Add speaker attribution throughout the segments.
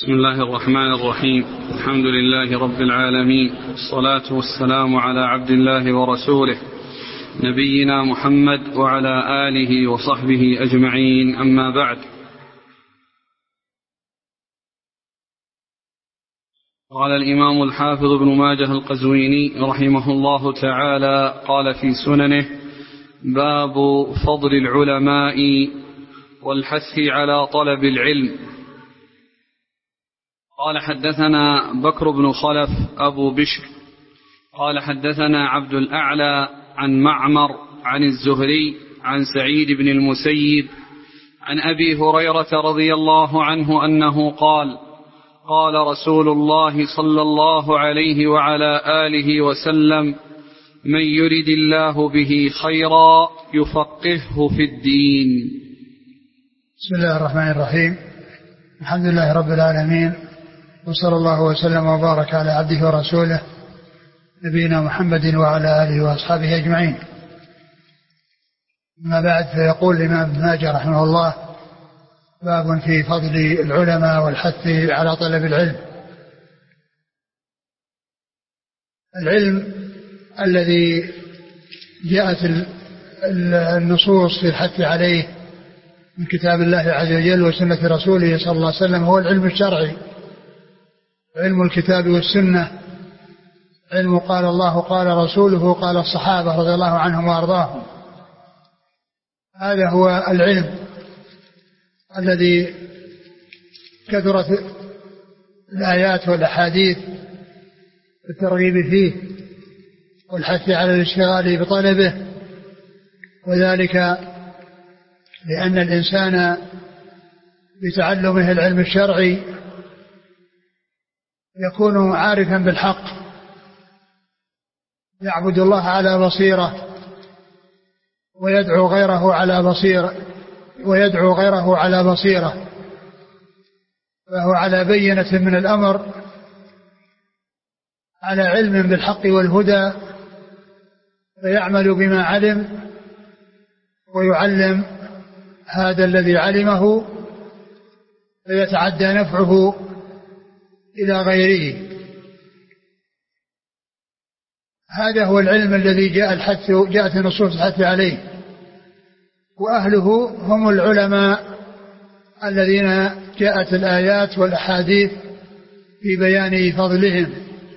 Speaker 1: بسم الله الرحمن الرحيم. الحمد لله رب العالمين، والصلاة والسلام على عبد الله ورسوله نبينا محمد وعلى آله وصحبه أجمعين، أما بعد. قال الإمام الحافظ ابن ماجه القزويني رحمه الله تعالى قال في سننه: باب فضل العلماء والحث على طلب العلم. قال: حدثنا بكر بن خلف أبو بشر قال: حدثنا عبد الأعلى عن معمر عن الزهري عن سعيد بن المسيب عن أبي هريرة رضي الله عنه أنه قال: قال رسول الله صلى الله عليه وعلى آله وسلم: من يرد الله به خيرا يفقهه في الدين.
Speaker 2: بسم الله الرحمن الرحيم. الحمد لله رب العالمين، وصلى الله وسلم وبارك على عبده ورسوله نبينا محمد وعلى آله وأصحابه أجمعين. أما بعد، فيقول الإمام ابن ماجه رحمه الله: باب في فضل العلماء والحث على طلب العلم. العلم الذي جاءت النصوص في الحث عليه من كتاب الله عز وجل وسنة رسوله صلى الله عليه وسلم هو العلم الشرعي، علم الكتاب والسنة، علم قال الله قال رسوله قال الصحابة رضي الله عنهم وأرضاهم. هذا هو العلم الذي كثرت الآيات والأحاديث الترغيب فيه والحث على الاشتغال بطلبه، وذلك لأن الإنسان بتعلمه العلم الشرعي يكون عارفا بالحق، يعبد الله على بصيرة ويدعو غيره على بصيرة، فهو على بينة من الأمر، على علم بالحق والهدى، فيعمل بما علم ويعلم هذا الذي علمه، فيتعدى نفعه إلى غيره. هذا هو العلم الذي جاءت النصوص الحث عليه، وأهله هم العلماء الذين جاءت الآيات والأحاديث في بيان فضلهم.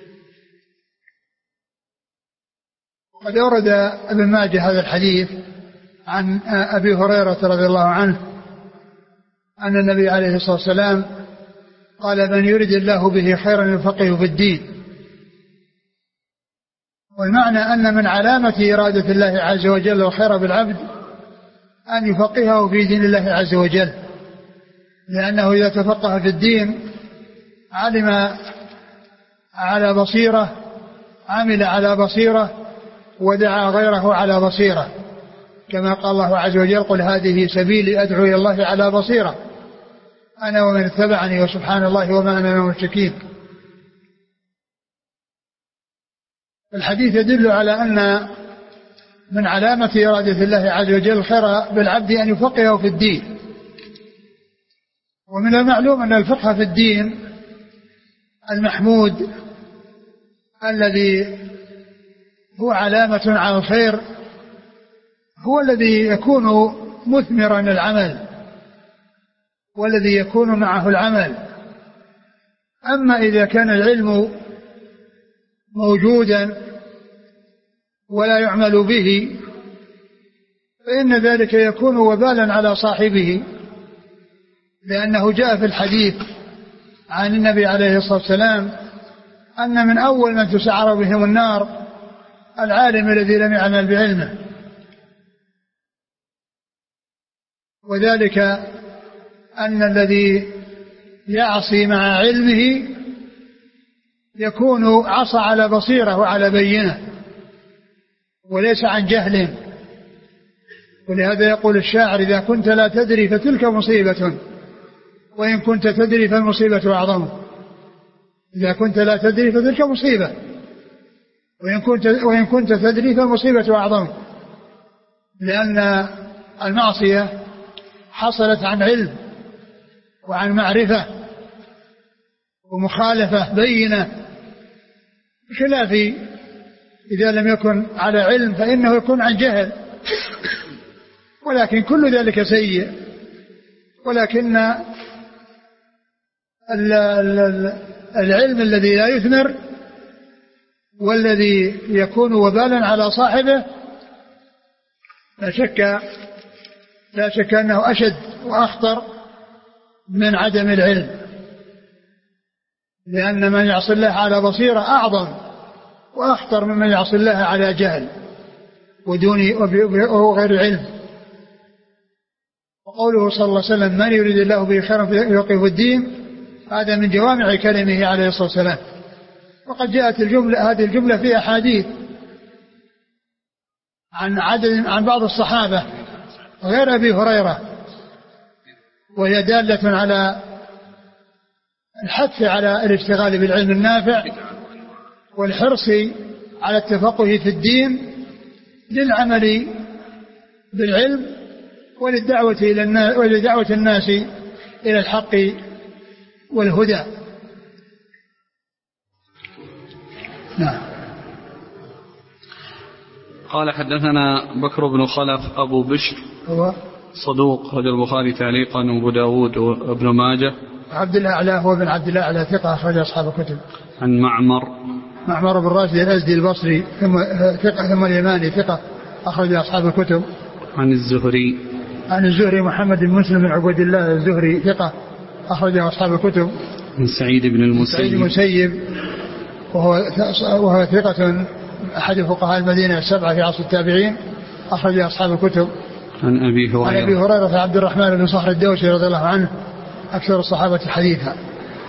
Speaker 2: قد أورد ابن ماجه هذا الحديث عن أبي هريرة رضي الله عنه أن النبي عليه الصلاة والسلام قال: من يرد الله به خيرا يفقهه في الدين. والمعنى أن من علامة إرادة الله عز وجل الخير بالعبد أن يفقهه في دين الله عز وجل، لأنه إذا تفقه في الدين علم على بصيرة، عمل على بصيرة، ودعا غيره على بصيرة، كما قال الله عز وجل: قل هذه سبيلي أدعو إلى الله على بصيرة أنا ومن اتبعني وسبحان الله وما أنا من المشركين. الحديث يدل على أن من علامة إرادة الله عز وجل الخير بالعبد أن يفقهه في الدين. ومن المعلوم أن الفقه في الدين المحمود الذي هو علامة على الخير هو الذي يكون مثمرا العمل، والذي يكون معه العمل. أما إذا كان العلم موجودا ولا يعمل به فإن ذلك يكون وبالا على صاحبه، لأنه جاء في الحديث عن النبي عليه الصلاة والسلام أن من أول من تسعر بهم النار العالم الذي لم يعمل بعلمه، وذلك أن الذي يعصي مع علمه يكون عصى على بصيرة وعلى بينة وليس عن جهل. ولهذا يقول الشاعر: إذا كنت لا تدري فتلك مصيبة، وإن كنت تدري فالمصيبة أعظم. إذا كنت لا تدري فتلك مصيبة، وإن كنت تدري فالمصيبة أعظم، لأن المعصية حصلت عن علم وعن معرفة، ومخالفة بينة، بخلاف إذا لم يكن على علم فإنه يكون عن جهل، ولكن كل ذلك سيء. ولكن العلم الذي لا يثمر والذي يكون وبالا على صاحبه لا شك أنه أشد وأخطر من عدم العلم، لأن من يعصي الله على بصيرة أعظم وأخطر ممن يعصي الله على جهل وهو غير علم. وقوله صلى الله عليه وسلم من يريد الله به خيرا يفقهه في الدين، هذا من جوامع كلمه عليه الصلاة والسلام. وقد جاءت هذه الجملة في أحاديث عن بعض الصحابة غير أبي هريرة، وهي دالة على الحث على الاشتغال بالعلم النافع والحرص على التفقه في الدين للعمل بالعلم ولدعوة الناس إلى الحق والهدى. نعم.
Speaker 1: قال حدثنا بكر بن خلف أبو بشر
Speaker 2: هو
Speaker 1: صدوق، أخرج البخاري تعليقا وأبو داود وابن ماجه.
Speaker 2: عبد الأعلى هو بن عبد الأعلى ثقة، أخرج أصحاب الكتب.
Speaker 1: عن معمر بن راشد الأزدي البصري ثقة، ثم اليماني ثقة، أخرج أصحاب الكتب. عن الزهري
Speaker 2: محمد بن مسلم بن عبد الله الزهري ثقة، أخرج أصحاب الكتب.
Speaker 1: عن سعيد بن
Speaker 2: المسيب وهو ثقة أحد فقهاء المدينة السبعة في عصر التابعين، أخرج أصحاب الكتب.
Speaker 1: عن أبي
Speaker 2: هريرة عبد الرحمن بن صخر الدوسي رضي الله عنه، أكثر الصحابة حديثا.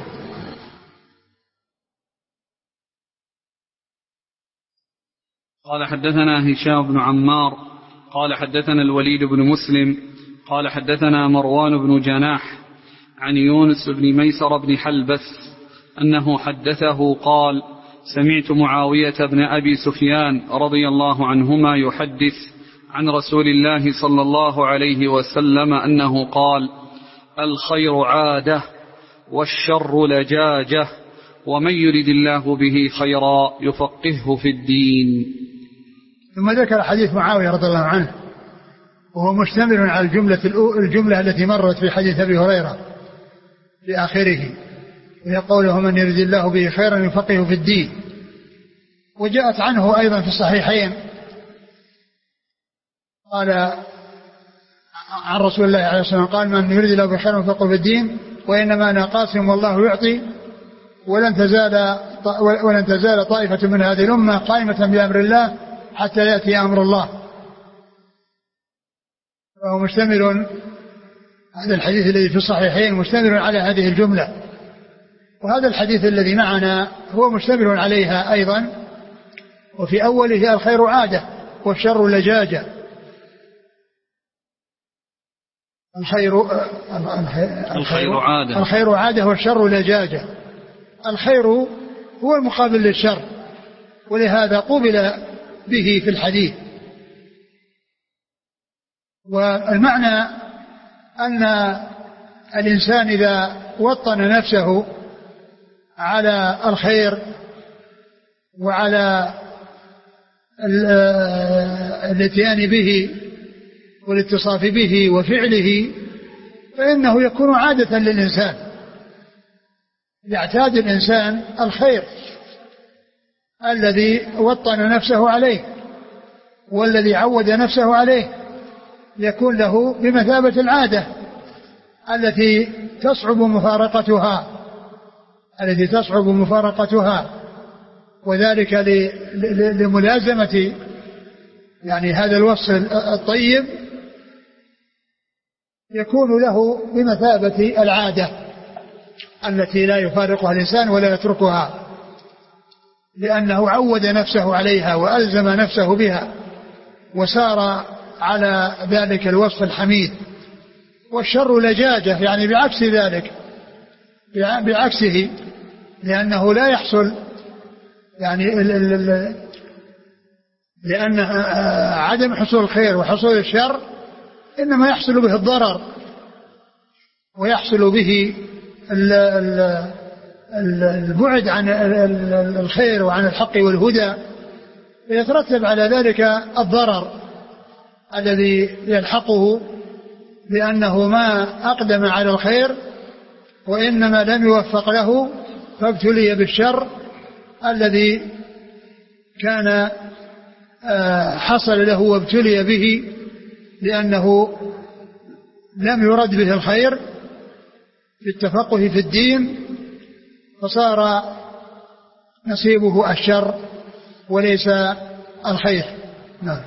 Speaker 1: قال حدثنا هشام بن عمار قال حدثنا الوليد بن مسلم قال حدثنا مروان بن جناح عن يونس بن ميسر بن حلبس أنه حدثه قال سمعت معاوية بن أبي سفيان رضي الله عنهما يحدث عن رسول الله صلى الله عليه وسلم أنه قال الخير عادة والشر لجاجة ومن يرد الله به خيرا يفقهه في الدين.
Speaker 2: ثم ذكر حديث معاوية رضي الله عنه، وهو مشتمل على الجملة التي مرت في حديث أبي هريرة في آخره، وهي قوله من يرد الله به خيرا يفقهه في الدين. وجاءت عنه أيضا في الصحيحين قال عن رسول الله عليه الصلاة والسلام قال من يرد الله به خيرا يفقهه في الدين وإنما أنا قاسم والله يعطي ولن تزال طائفة من هذه الأمة قائمة بأمر الله حتى يأتي أمر الله. فهو مشتمل، هذا الحديث الذي في الصحيحين مشتمل على هذه الجملة، وهذا الحديث الذي معنا هو مشتمل عليها أيضا. وفي أوله الخير عادة والشر لجاجة. الخير عادة والشر لجاجة. الخير هو المقابل للشر، ولهذا قبل به في الحديث. والمعنى أن الإنسان إذا وطن نفسه على الخير وعلى الاتيان به والاتصاف به وفعله فإنه يكون عادة للإنسان. يعتاد الإنسان الخير الذي وطن نفسه عليه والذي عود نفسه عليه، يكون له بمثابة العادة التي تصعب مفارقتها، وذلك لملازمة يعني هذا الوصف الطيب يكون له بمثابة العادة التي لا يفارقها الإنسان ولا يتركها، لأنه عود نفسه عليها وألزم نفسه بها وسار على ذلك الوصف الحميد. والشر لجاجة يعني بعكس ذلك، بعكسه، لأنه لا يحصل يعني لأن عدم حصول الخير وحصول الشر إنما يحصل به الضرر ويحصل به البعد عن الخير وعن الحق والهدى، يترتب على ذلك الضرر الذي يلحقه، لأنه ما أقدم على الخير وإنما لم يوفق له فابتلي بالشر الذي كان حصل له وابتلي به، لأنه لم يرد به الخير في التفقه في الدين، فصار نصيبه الشر وليس الخير. نعم.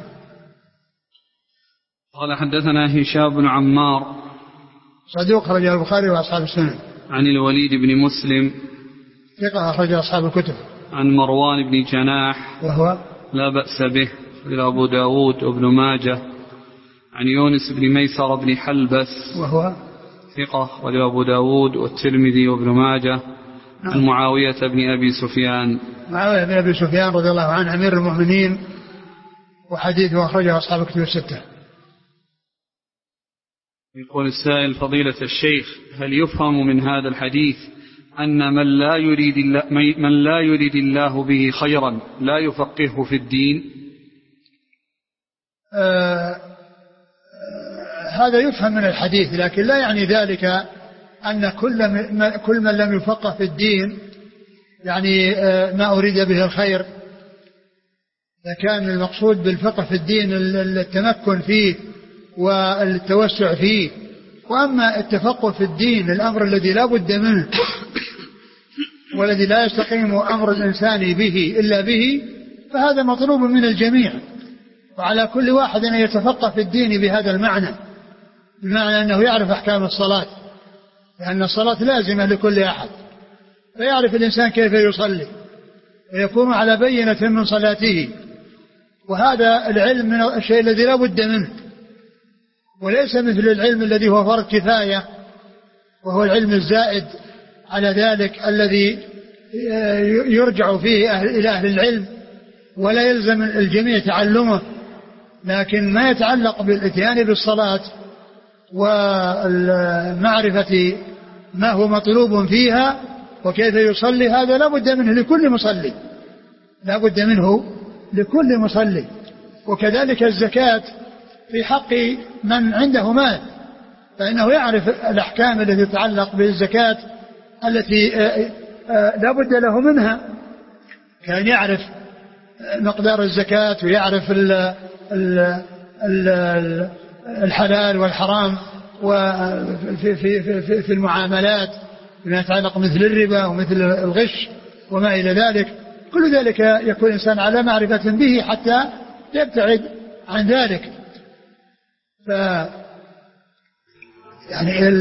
Speaker 1: قال حدثنا هشام بن عمار
Speaker 2: صدوق أخرجه البخاري وأصحاب السنن.
Speaker 1: عن الوليد بن مسلم
Speaker 2: ثقة أخرج أصحاب الكتب.
Speaker 1: عن مروان بن جناح
Speaker 2: وهو
Speaker 1: لا بأس به إلى أبو داود وابن ماجه. عن يونس بن ميسر بن حلبس
Speaker 2: وهو
Speaker 1: ثقة وله أبو داود والترمذي وابن ماجه. عن معاوية بن أبي سفيان.
Speaker 2: معاوية بن أبي سفيان رضي الله عنه أمير المؤمنين، وحديثه أخرجه أصحاب الكتب الستة.
Speaker 1: يقول السائل فضيلة الشيخ، هل يفهم من هذا الحديث أن من لا يريد الله به خيرا لا يفقهه في الدين؟
Speaker 2: هذا يفهم من الحديث، لكن لا يعني ذلك أن كل من لم يفقه في الدين يعني ما أريد به الخير. إذا كان المقصود بالفقه في الدين التمكن فيه والتوسع فيه، وأما التفقه في الدين الأمر الذي لا بد منه والذي لا يستقيم أمر الإنسان به إلا به، فهذا مطلوب من الجميع، وعلى كل واحد أن يتفقه في الدين بهذا المعنى، بمعنى أنه يعرف أحكام الصلاة، لأن الصلاة لازمة لكل أحد، فيعرف الإنسان كيف يصلي ويكون على بينة من صلاته، وهذا العلم من الشيء الذي لا بد منه، وليس مثل العلم الذي هو فرض كفاية وهو العلم الزائد على ذلك الذي يرجع فيه إلى أهل العلم ولا يلزم الجميع تعلمه، لكن ما يتعلق بالاتيان بالصلاة ومعرفة ما هو مطلوب فيها وكيف يصلي، هذا لا بد منه لكل مصلي، لا بد منه لكل مصلي. وكذلك الزكاة في حق من عنده مال، فإنه يعرف الأحكام التي تتعلق بالزكاة التي لا بد له منها، كان يعرف مقدار الزكاة ويعرف الحلال والحرام وفي المعاملات بما يتعلق مثل الربا ومثل الغش وما إلى ذلك، كل ذلك يكون الإنسان على معرفة به حتى يبتعد عن ذلك. يعني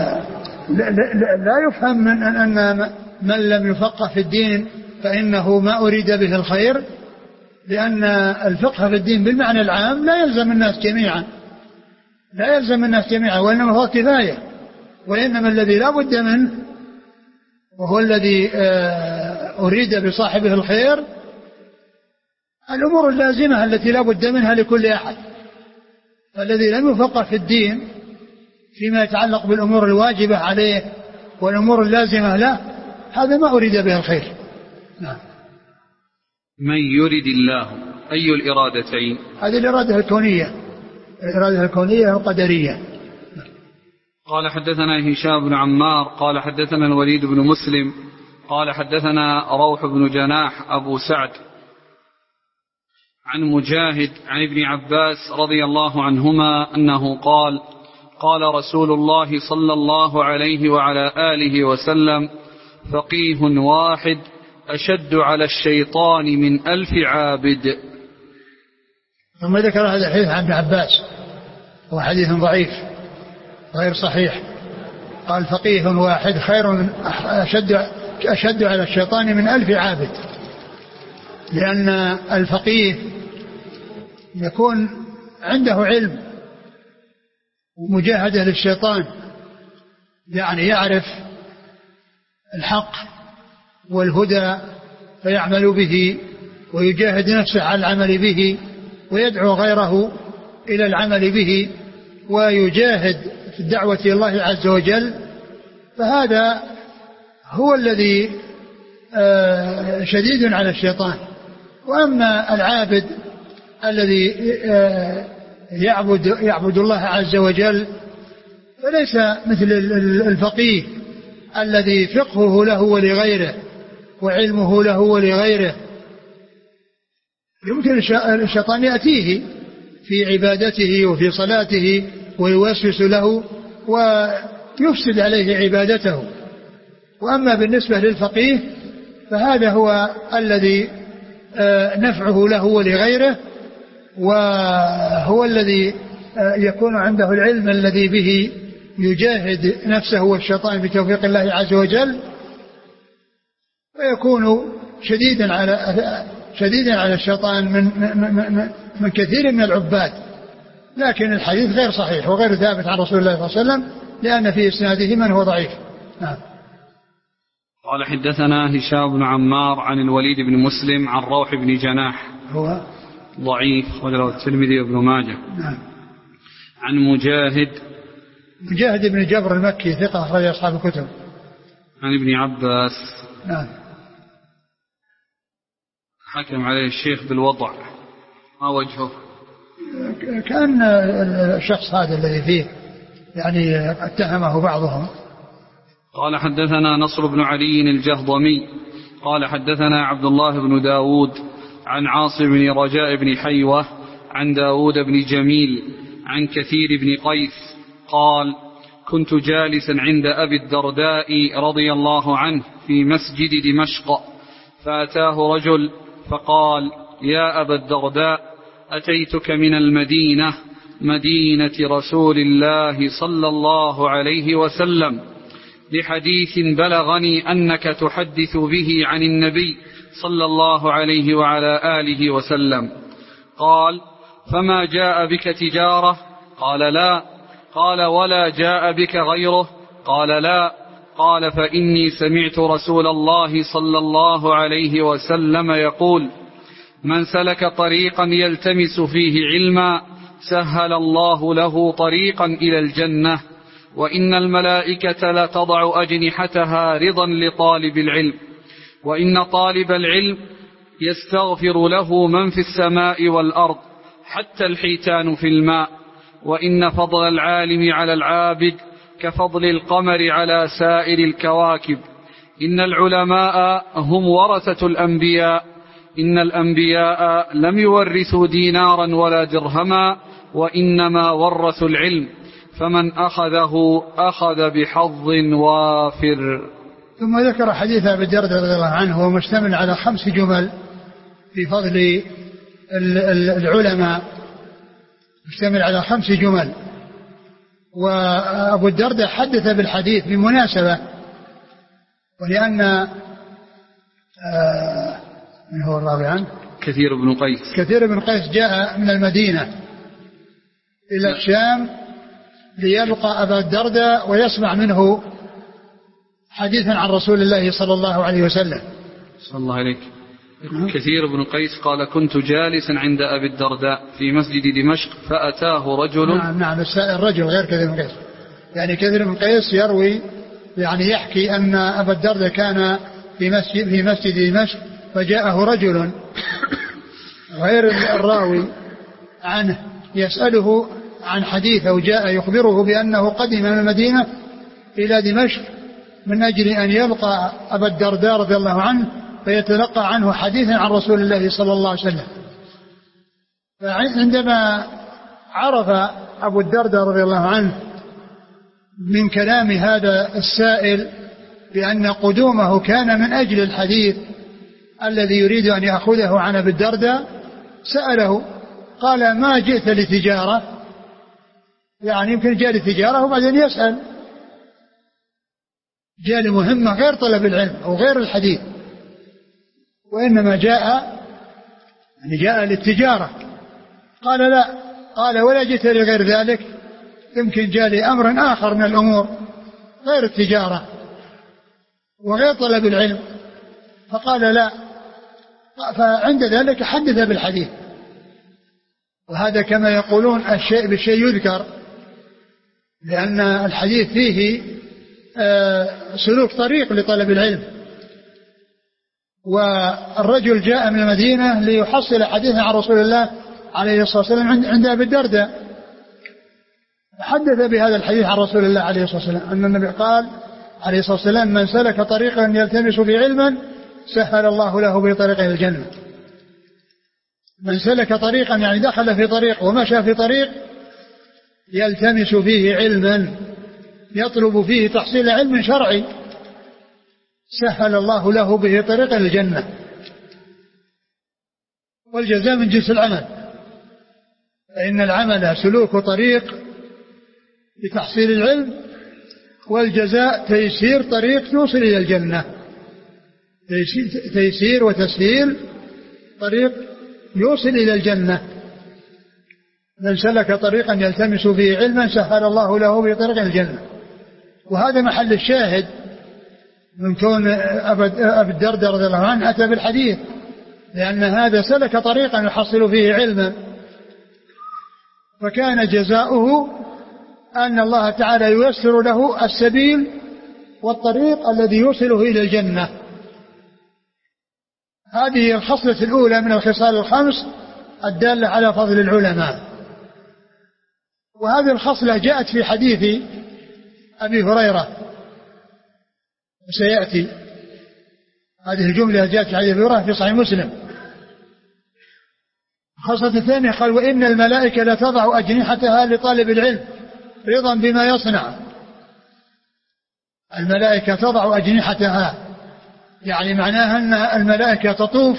Speaker 2: لا يفهم من أن من لم يفقه في الدين فإنه ما أريد به الخير، لأن الفقه في الدين بالمعنى العام لا يلزم الناس جميعا، لا يلزم الناس جميعا، وإنما هو كفاية، وإنما الذي لا بد منه وهو الذي أريد بصاحبه الخير الأمور اللازمة التي لا بد منها لكل أحد. فالذي لم يفقه في الدين فيما يتعلق بالأمور الواجبة عليه والأمور اللازمة له، هذا ما أريد به الخير. نعم.
Speaker 1: من يريد الله أي الإرادتين؟
Speaker 2: هذه الإرادة الكونية، الإرادة الكونية والقدرية.
Speaker 1: قال حدثنا هشام بن عمار قال حدثنا الوليد بن مسلم قال حدثنا روح بن جناح أبو سعد عن مجاهد عن ابن عباس رضي الله عنهما أنه قال قال رسول الله صلى الله عليه وعلى آله وسلم فقيه واحد أشد على الشيطان من 1000 عابد.
Speaker 2: ثم ذكر هذا الحديث عن ابن عباس، هو حديث ضعيف غير صحيح. قال فقيه واحد خير من أشد على الشيطان من 1000 عابد، لأن الفقيه يكون عنده علم ومجاهدة للشيطان، يعني يعرف الحق والهدى فيعمل به ويجاهد نفسه على العمل به ويدعو غيره إلى العمل به ويجاهد في الدعوة إلى الله عز وجل، فهذا هو الذي شديد على الشيطان. وأما العابد الذي يعبد الله عز وجل فليس مثل الفقيه الذي فقهه له ولغيره وعلمه له ولغيره. يمكن الشيطان يأتيه في عبادته وفي صلاته ويوسوس له ويفسد عليه عبادته. وأما بالنسبة للفقيه فهذا هو الذي نفعه له ولغيره، وهو الذي يكون عنده العلم الذي به يجاهد نفسه والشيطان بتوفيق الله عز وجل، ويكون شديدا على الشيطان من كثير من العباد. لكن الحديث غير صحيح وغير ثابت عن رسول الله صلى الله عليه وسلم، لأن في إسناده من هو ضعيف. نعم.
Speaker 1: قال حدثنا هشام بن عمار عن الوليد بن مسلم عن روح بن جناح
Speaker 2: هو
Speaker 1: ضعيف وله الترمذي وابن ماجه.
Speaker 2: نعم.
Speaker 1: عن مجاهد
Speaker 2: بن جبر المكي ثقة أخرج أصحاب الكتب.
Speaker 1: عن ابن عباس.
Speaker 2: نعم.
Speaker 1: حكم عليه الشيخ بالوضع، ما وجهه؟
Speaker 2: كان الشخص هذا الذي فيه يعني اتهمه بعضهم.
Speaker 1: قال حدثنا نصر بن علي الجهضمي قال حدثنا عبد الله بن داود عن عاصم بن رجاء بن حيوة عن داود بن جميل عن كثير بن قيس قال كنت جالسا عند أبي الدرداء رضي الله عنه في مسجد دمشق، فأتاه رجل فقال يا أبا الدرداء أتيتك من المدينة مدينة رسول الله صلى الله عليه وسلم لحديث بلغني أنك تحدث به عن النبي صلى الله عليه وعلى آله وسلم. قال فما جاء بك تجارة؟ قال لا. قال ولا جاء بك غيره؟ قال لا. قال فإني سمعت رسول الله صلى الله عليه وسلم يقول من سلك طريقا يلتمس فيه علما سهل الله له طريقا إلى الجنة، وإن الملائكة لتضع أجنحتها رضا لطالب العلم، وإن طالب العلم يستغفر له من في السماء والأرض حتى الحيتان في الماء، وإن فضل العالم على العابد كفضل القمر على سائر الكواكب، إن العلماء هم ورثة الأنبياء، إن الأنبياء لم يورثوا دينارا ولا درهما وإنما ورثوا العلم، فمن أخذه أخذ بحظ وافر.
Speaker 2: ثم ذكر حديث أبي الدرداء رضي الله عنه وهو مشتمل على 5 جمل في فضل العلماء، مشتمل على 5 جمل. وأبو الدرداء حدث بالحديث بمناسبة، ولأن من هو الراوي عنه؟
Speaker 1: كثير بن قيس جاء من المدينة إلى الشام ليلقى أبا الدرداء ويسمع منه حديثا عن رسول الله صلى الله عليه وسلم. صلى الله عليك. كثير بن قيس قال كنت جالسا عند أبي الدرداء في مسجد دمشق فأتاه رجل.
Speaker 2: نعم الرجل غير كثير بن قيس، يعني كثير بن قيس يروي يعني يحكي أن أبا الدرداء كان في مسجد دمشق فجاءه رجل غير الراوي عنه يسأله عن حديث أو جاء يخبره بأنه قدم من المدينة إلى دمشق من أجل أن يلقى أبا الدرداء رضي الله عنه فيتلقى عنه حديثا عن رسول الله صلى الله عليه وسلم. فعندما عرف أبو الدرداء رضي الله عنه من كلام هذا السائل بأن قدومه كان من أجل الحديث الذي يريد أن يأخذه عن أبي الدرداء سأله قال ما جئت لتجارة؟ يعني يمكن جاء لتجارة وبعدين يسأل، جاء لمهمة غير طلب العلم أو غير الحديث، وإنما جاء للتجارة. قال لا. قال ولا جئت لغير ذلك؟ يمكن جاء لأمر آخر من الأمور غير التجارة وغير طلب العلم. فقال لا. فعند ذلك حدث بالحديث. وهذا كما يقولون الشيء بالشيء يذكر، لأن الحديث فيه سلوك طريق لطلب العلم. والرجل جاء من المدينة ليحصل حديثا عن رسول الله عليه الصلاة والسلام عند أبي الدرداء، حدث بهذا الحديث عن رسول الله عليه الصلاة والسلام أن النبي قال عليه الصلاة والسلام: من سلك طريقا يلتمس فيه علما سهل الله له به طريقا إلى الجنة. من سلك طريقا يعني دخل في طريق ومشى في طريق يلتمس فيه علما، يطلب فيه تحصيل علم شرعي، سهل الله له به طريقا إلى الجنة. والجزاء من جنس العمل، فإن العمل سلوك طريق لتحصيل العلم، والجزاء تيسير طريق يوصل إلى الجنة، تيسير وتسهيل طريق يوصل إلى الجنة. من سلك طريقا يلتمس فيه علما سهل الله له به طريقا إلى الجنة. وهذا محل الشاهد من كون أبي الدرداء رضي الله عنه أتى بالحديث، لأن هذا سلك طريقا يحصل فيه علما، فكان جزاؤه أن الله تعالى ييسر له السبيل والطريق الذي يوصله إلى الجنة. هذه الخصلة الأولى من الخصال الخمس الدالة على فضل العلماء. وهذه الخصلة جاءت في حديث أبي هريرة، وسيأتي هذه الجملة جاءت في حديث أبي هريرة في صحيح مسلم. الخصلة الثانية قال: وإن الملائكة لتضع أجنحتها لطالب العلم رضا بما يصنع. الملائكة تضع أجنحتها، يعني معناها أن الملائكة تطوف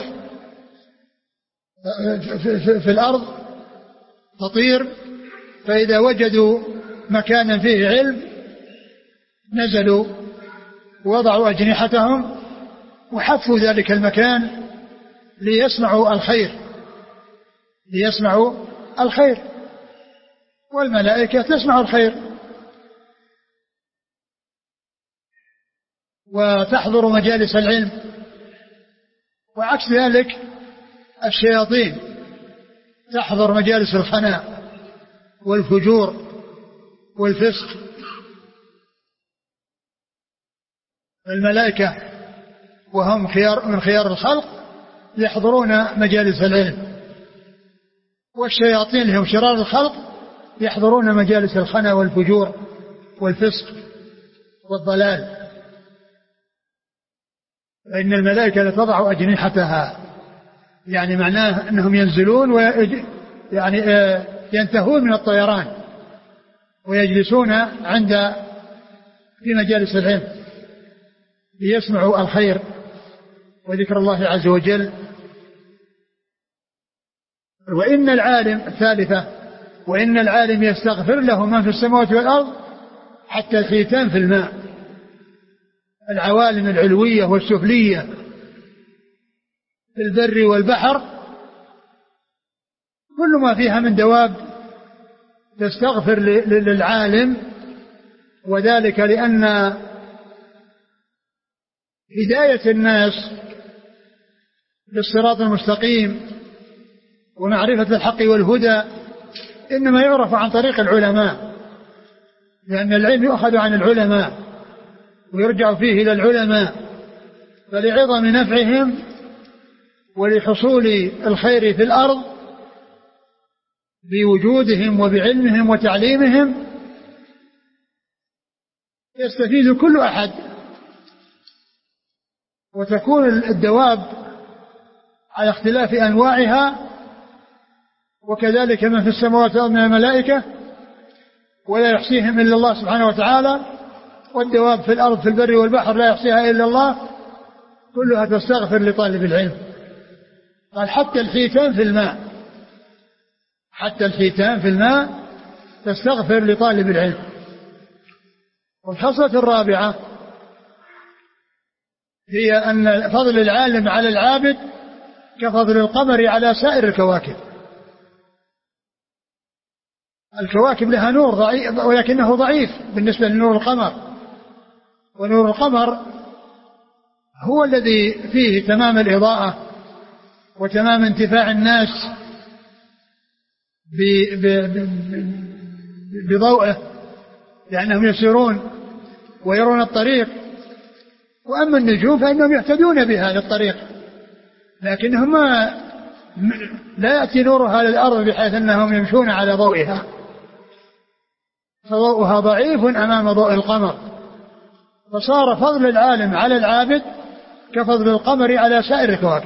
Speaker 2: في الأرض، تطير، فإذا وجدوا مكانا فيه علم نزلوا ووضعوا أجنحتهم وحفوا ذلك المكان ليسمعوا الخير، والملائكة تسمع الخير وتحضر مجالس العلم. وعكس ذلك الشياطين تحضر مجالس الخناء والفجور والفسق. الملائكة وهم من خيار الخلق يحضرون مجالس العلم، والشياطين هم شرار الخلق يحضرون مجالس الخنا والفجور والفسق والضلال. فإن الملائكة لتضع أجنحتها، يعني معناه أنهم ينزلون يعني ينتهون من الطيران ويجلسون في مجالس العلم ليسمعوا الخير وذكر الله عز وجل. وإن العالم الثالثة: وإن العالم يستغفر له من في السماوات والأرض حتى الحيتان في الماء. العوالم العلوية والسفلية في البر والبحر كل ما فيها من دواب تستغفر للعالم، وذلك لأن هداية الناس للصراط المستقيم ومعرفة الحق والهدى إنما يعرف عن طريق العلماء، لأن العلم يؤخذ عن العلماء ويرجع فيه إلى العلماء، فلعظم نفعهم ولحصول الخير في الأرض بوجودهم وبعلمهم وتعليمهم يستفيد كل أحد، وتكون الدواب على اختلاف أنواعها، وكذلك من في السماوات من الملائكة ولا يحصيهم إلا الله سبحانه وتعالى، والدواب في الأرض في البر والبحر لا يحصيها إلا الله، كلها تستغفر لطالب العلم. قال حتى الحيتان في الماء تستغفر لطالب العلم. والخصلة الرابعة هي أن فضل العالم على العابد كفضل القمر على سائر الكواكب. الكواكب لها نور ضعيف ولكنه ضعيف بالنسبة لنور القمر، ونور القمر هو الذي فيه تمام الإضاءة وتمام انتفاع الناس بضوءه، لأنهم يسيرون ويرون الطريق. وأما النجوم فإنهم يهتدون بها للطريق، لكنهم لا يأتي نورها على الأرض بحيث أنهم يمشون على ضوئها، فضوءها ضعيف أمام ضوء القمر. فصار فضل العالم على العابد كفضل القمر على سائر الكواكب،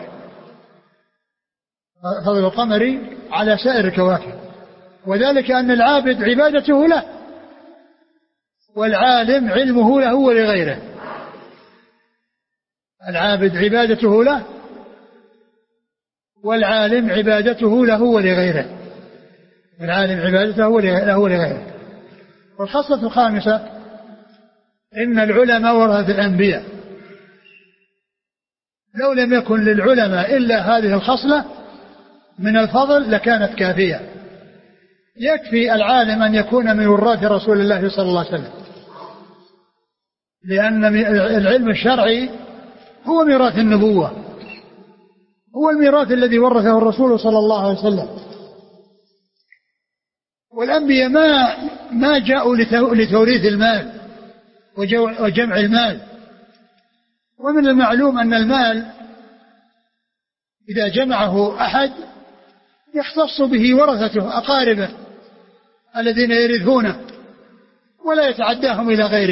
Speaker 2: فضل القمر على سائر الكواكب، وذلك أن العابد عبادته له، والعالم علمه له ولغيره. العابد عبادته له، والعالم عبادته له ولغيره. العالم عبادته له ولغيره. والخصلة الخامسة إن العلماء ورثة الأنبياء. لو لم يكن للعلماء إلا هذه الخصلة من الفضل لكانت كافية. يكفي العالم أن يكون من وراث رسول الله صلى الله عليه وسلم، لأن العلم الشرعي هو ميراث النبوة، هو الميراث الذي ورثه الرسول صلى الله عليه وسلم. والأنبياء ما جاءوا لتوريث المال وجمع المال. ومن المعلوم أن المال إذا جمعه أحد يختص به ورثته أقاربه الذين يرثونه، ولا يتعداهم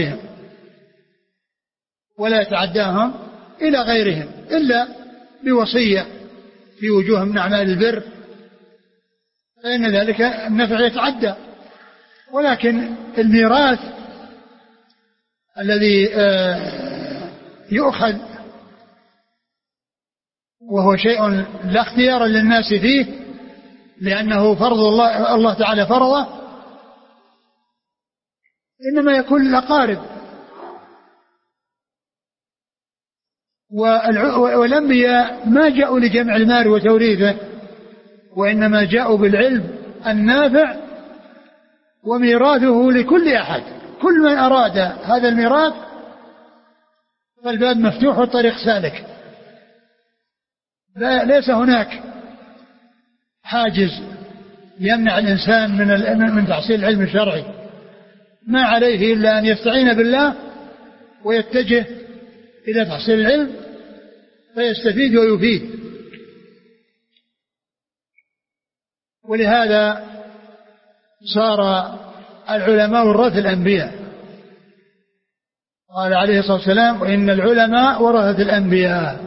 Speaker 2: إلى غيرهم إلا بوصية في وجوه من أعمال البر، فإن ذلك النفع يتعدى. ولكن الميراث الذي يؤخذ وهو شيء لا اختيار للناس فيه لأنه فرض الله تعالى فرضه، إنما يكون للأقارب. والأنبياء ما جاءوا لجمع المال وتوريثه، وإنما جاءوا بالعلم النافع وميراثه لكل أحد. كل من أراد هذا الميراث فالباب مفتوح والطريق سالك، ليس هناك حاجز يمنع الإنسان من تحصيل العلم الشرعي. ما عليه إلا أن يستعين بالله ويتجه إلى تحصيل العلم فيستفيد ويفيد. ولهذا صار العلماء ورثة الأنبياء. قال عليه الصلاة والسلام: وإن العلماء ورثة الأنبياء.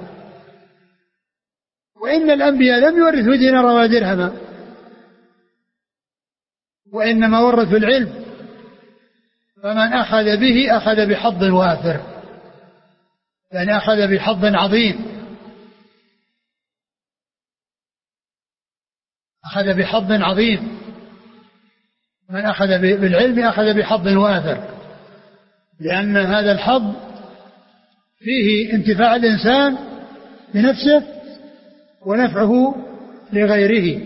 Speaker 2: وإن الأنبياء لم يورثوا دينارا ولا درهما، وإنما ورثوا العلم، فمن أخذ به أخذ بحظ وافر، يعني أخذ بحظ عظيم، أخذ بحظ عظيم. من أخذ بالعلم أخذ بحظ وافر، لأن هذا الحظ فيه انتفاع الإنسان بنفسه ونفعه لغيره.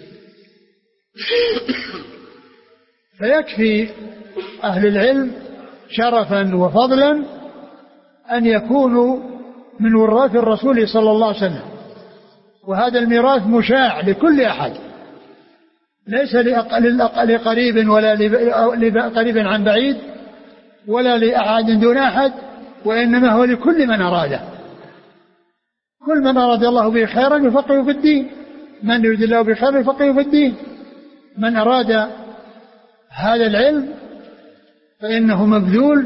Speaker 2: فيكفي أهل العلم شرفا وفضلا أن يكونوا من وراث الرسول صلى الله عليه وسلم. وهذا الميراث مشاع لكل أحد، ليس لقريب ولا لقريب عن بعيد ولا لأحد دون أحد، وإنما هو لكل من أراده. كل من أراد الله به خيرا يفقهه في الدين، من يريد الله به خيرا يفقهه في الدين. من أراد هذا العلم فإنه مبذول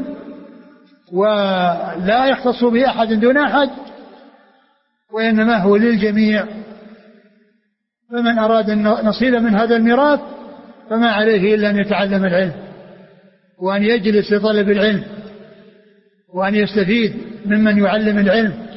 Speaker 2: ولا يختص به أحد دون أحد، وإنما هو للجميع. فمن أراد نصيبا من هذا الميراث فما عليه إلا أن يتعلم العلم، وأن يجلس لطلب العلم، وأن يستفيد ممن يعلم العلم،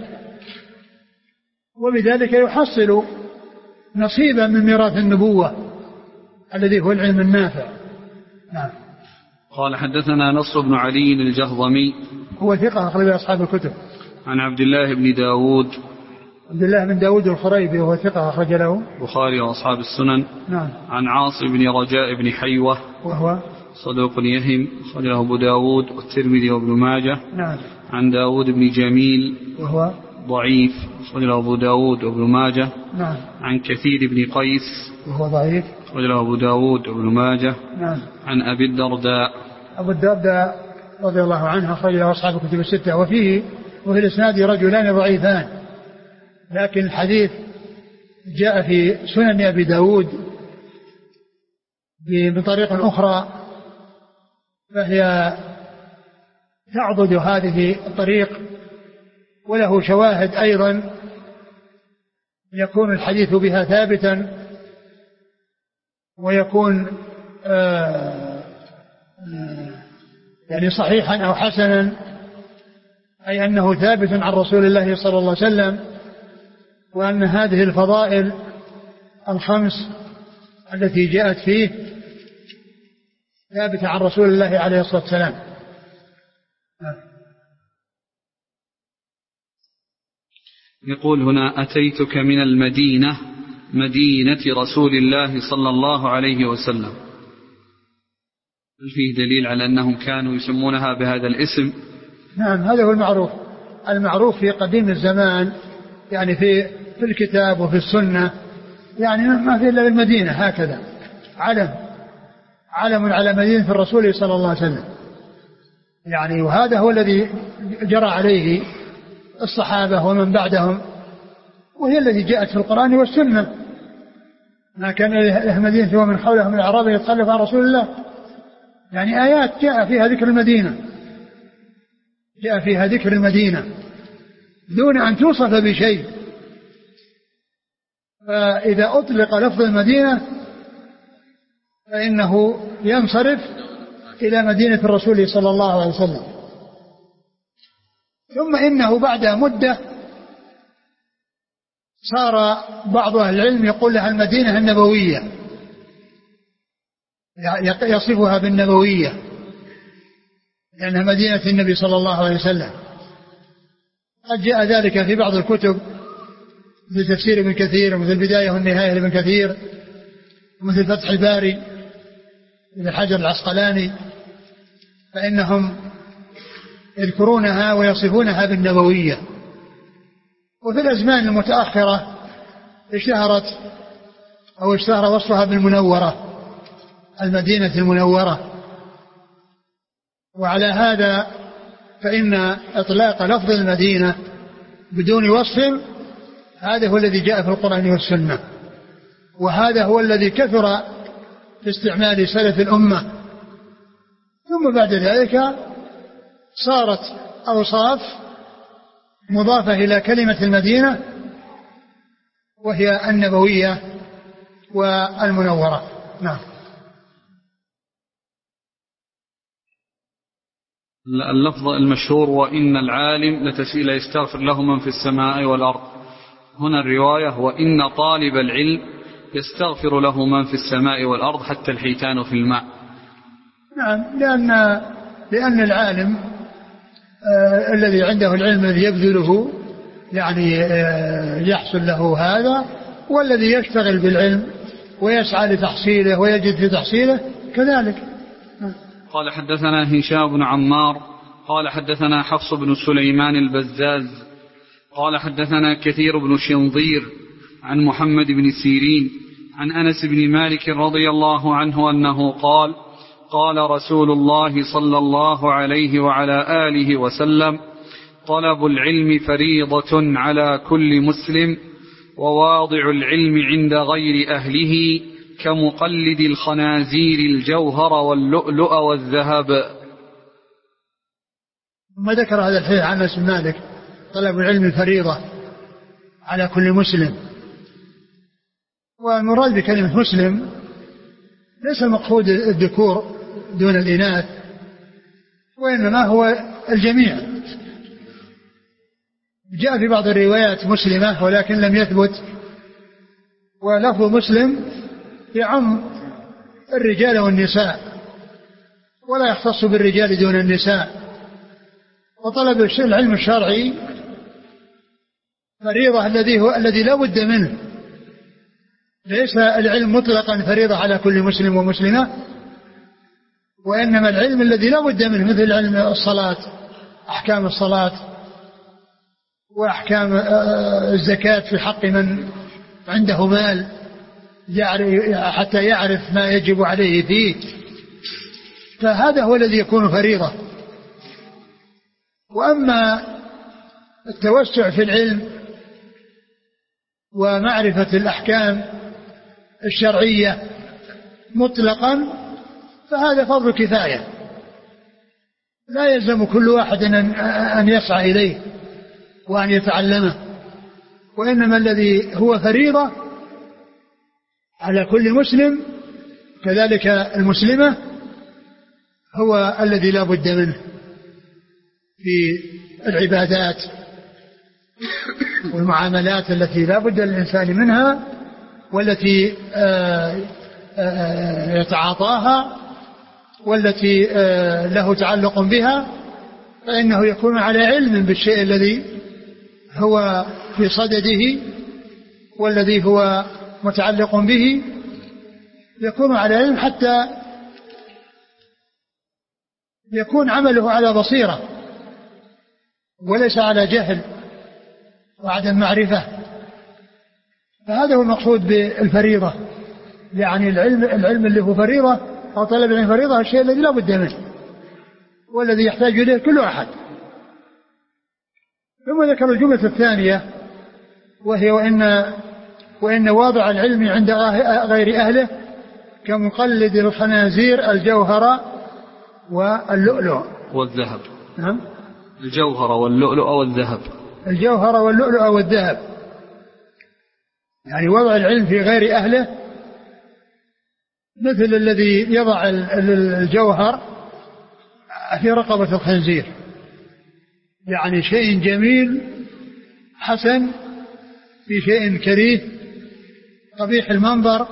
Speaker 2: وبذلك يحصل نصيبا من ميراث النبوة الذي هو العلم النافع. نعم.
Speaker 1: قال: حدثنا نصر بن علي الجهضمي،
Speaker 2: هو ثقة أخرج أصحاب الكتب.
Speaker 1: عن عبد الله بن داود،
Speaker 2: عبد الله بن داود الخريبي، وهو ثقة أخرج له
Speaker 1: البخاري وأصحاب السنن.
Speaker 2: نعم.
Speaker 1: عن عاصم بن رجاء بن حيوة،
Speaker 2: وهو
Speaker 1: صدوق يهم، أخرج له أبو داود والترمذي وابن ماجه.
Speaker 2: نعم.
Speaker 1: عن داود بن جميل،
Speaker 2: وهو
Speaker 1: ضعيف، أخرج له أبو داود وابن ماجه.
Speaker 2: نعم.
Speaker 1: عن كثير بن قيس،
Speaker 2: وهو ضعيف،
Speaker 1: أخرج له أبو داود وابن ماجه.
Speaker 2: نعم.
Speaker 1: عن أبي الدرداء،
Speaker 2: أبو الدرداء رضي الله عنه أخرج له أصحاب الكتب الستة. وفي الإسناد رجلان ضعيفان، لكن الحديث جاء في سنن أبي داود بطريق أخرى، فهي تعضد هذه الطريق، وله شواهد أيضا يكون الحديث بها ثابتا، ويكون يعني صحيحا أو حسنا، أي أنه ثابت عن رسول الله صلى الله عليه وسلم، وأن هذه الفضائل الخمس التي جاءت فيه ثابتة عن رسول الله عليه الصلاة والسلام.
Speaker 1: يقول هنا: أتيتك من المدينة، مدينة رسول الله صلى الله عليه وسلم. هل فيه دليل على أنهم كانوا يسمونها بهذا الاسم؟
Speaker 2: نعم، هذا هو المعروف في قديم الزمان، يعني في الكتاب وفي السنة، يعني ما في إلا المدينة هكذا، علم على مدينة الرسول صلى الله عليه وسلم يعني. وهذا هو الذي جرى عليه الصحابة ومن بعدهم، وهي التي جاءت في القرآن والسنة. ما كان له مدينة ومن حولها من الأعراب يتخلف عن رسول الله، يعني آيات جاء فيها ذكر المدينة، جاء فيها ذكر المدينة دون أن توصف بشيء. فإذا أطلق لفظ المدينة فإنه ينصرف إلى مدينة الرسول صلى الله عليه وسلم. ثم إنه بعد مدة صار بعض أهل العلم يقول لها المدينة النبوية، يصفها بالنبوية لأنها مدينة النبي صلى الله عليه وسلم. قد جاء ذلك في بعض الكتب مثل تفسير ابن كثير، ومثل البداية والنهاية لابن كثير، ومثل فتح الباري ابن حجر العسقلاني، فإنهم يذكرونها ويصفونها بالنبوية. وفي الأزمان المتأخرة اشتهر وصفها بالمنورة، المدينة المنورة. وعلى هذا فإن إطلاق لفظ المدينة بدون وصف هذا هو الذي جاء في القرآن والسنة، وهذا هو الذي كثر في استعمال سلف الأمة. ثم بعد ذلك صارت أوصاف مضافة إلى كلمة المدينة، وهي النبوية والمنورة. نعم.
Speaker 1: اللفظ المشهور: وإن العالم لتسئل يستغفر له من في السماء والأرض. هنا الرواية: وإن طالب العلم يستغفر له من في السماء والأرض حتى الحيتان في الماء.
Speaker 2: نعم، لأن العالم الذي عنده العلم الذي يبذله يعني يحصل له هذا، والذي يشتغل بالعلم ويسعى لتحصيله ويجد في تحصيله كذلك.
Speaker 1: قال: حدثنا هشام بن عمار قال حدثنا حفص بن سليمان البزاز قال حدثنا كثير بن شنظير عن محمد بن سيرين عن أنس بن مالك رضي الله عنه أنه قال: قال رسول الله صلى الله عليه وعلى آله وسلم: طلب العلم فريضة على كل مسلم، وواضع العلم عند غير أهله كمقلد الخنازير الجوهر واللؤلؤ والذهب.
Speaker 2: ثم ذكر هذا الحديث عن أنس بن مالك: طلب العلم فريضة على كل مسلم. والمراد بكلمة مسلم ليس المقصود الذكور دون الإناث، وإنما هو الجميع. جاء في بعض الروايات مسلمة ولكن لم يثبت، ولفظ مسلم يعم الرجال والنساء ولا يختص بالرجال دون النساء. وطلب العلم الشرعي فريضة الذي لا بد منه، ليس العلم مطلقا فريضة على كل مسلم ومسلمة، وإنما العلم الذي لا بد منه، مثل علم الصلاة، أحكام الصلاة وأحكام الزكاة في حق من عنده مال حتى يعرف ما يجب عليه فيه، فهذا هو الذي يكون فريضة. وأما التوسع في العلم ومعرفة الأحكام الشرعية مطلقا فهذا فرض كفاية، لا يلزم كل واحد أن يسعى إليه وأن يتعلمه، وإنما الذي هو فريضة على كل مسلم كذلك المسلمة هو الذي لا بد منه في العبادات والمعاملات التي لا بد للإنسان منها والتي يتعاطاها والتي له تعلق بها، فإنه يكون على علم بالشيء الذي هو في صدده والذي هو متعلق به، يكون على علم حتى يكون عمله على بصيرة وليس على جهل وعدم معرفة. فهذا هو المقصود بالفريضة، يعني العلم اللي هو فريضة أو طلب العلم فريضة الشيء الذي لا بد منه والذي يحتاج إليه كل أحد. ثم ذكر الجملة الثانية وهي وإن واضع العلم عند غير أهله كمقلد الخنازير الجوهر واللؤلؤ
Speaker 1: والذهب.
Speaker 2: نعم،
Speaker 1: الجوهر واللؤلؤ والذهب.
Speaker 2: الجوهر واللؤلؤ والذهب، يعني وضع العلم في غير أهله مثل الذي يضع الجوهر في رقبة الخنزير، يعني شيء جميل حسن في شيء كريه قبيح المنظر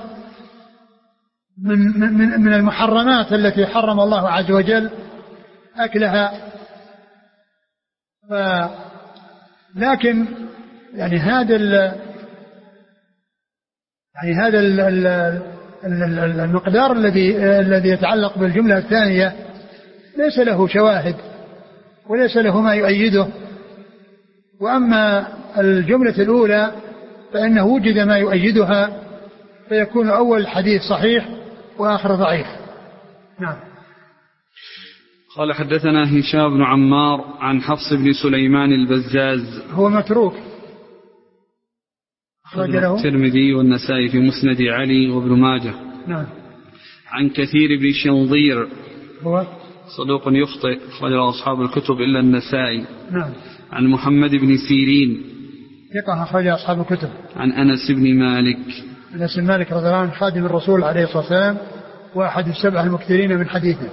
Speaker 2: من المحرمات التي حرم الله عز وجل أكلها. لكن يعني هذا المقدار الذي يتعلق بالجملة الثانية ليس له شواهد وليس له ما يؤيده، وأما الجملة الأولى فإنه وجد ما يؤيدها فيكون أول حديث صحيح وآخر ضعيف. نعم.
Speaker 1: قال حدثنا هشام بن عمار عن حفص بن سليمان البزاز،
Speaker 2: هو متروك،
Speaker 1: أخرجه الترمذي والنسائي في مسند علي وابن ماجه.
Speaker 2: نعم.
Speaker 1: عن كثير بن شنظير،
Speaker 2: هو
Speaker 1: صدوق يخطئ، أخرجه أصحاب الكتب إلا النسائي.
Speaker 2: نعم.
Speaker 1: عن محمد بن سيرين،
Speaker 2: ثقة، أخرجه أصحاب الكتب.
Speaker 1: عن أنس بن مالك،
Speaker 2: أنس بن مالك رضي الله عنه خادم الرسول عليه الصلاة والسلام وأحد السبع المكثرين من حديثه.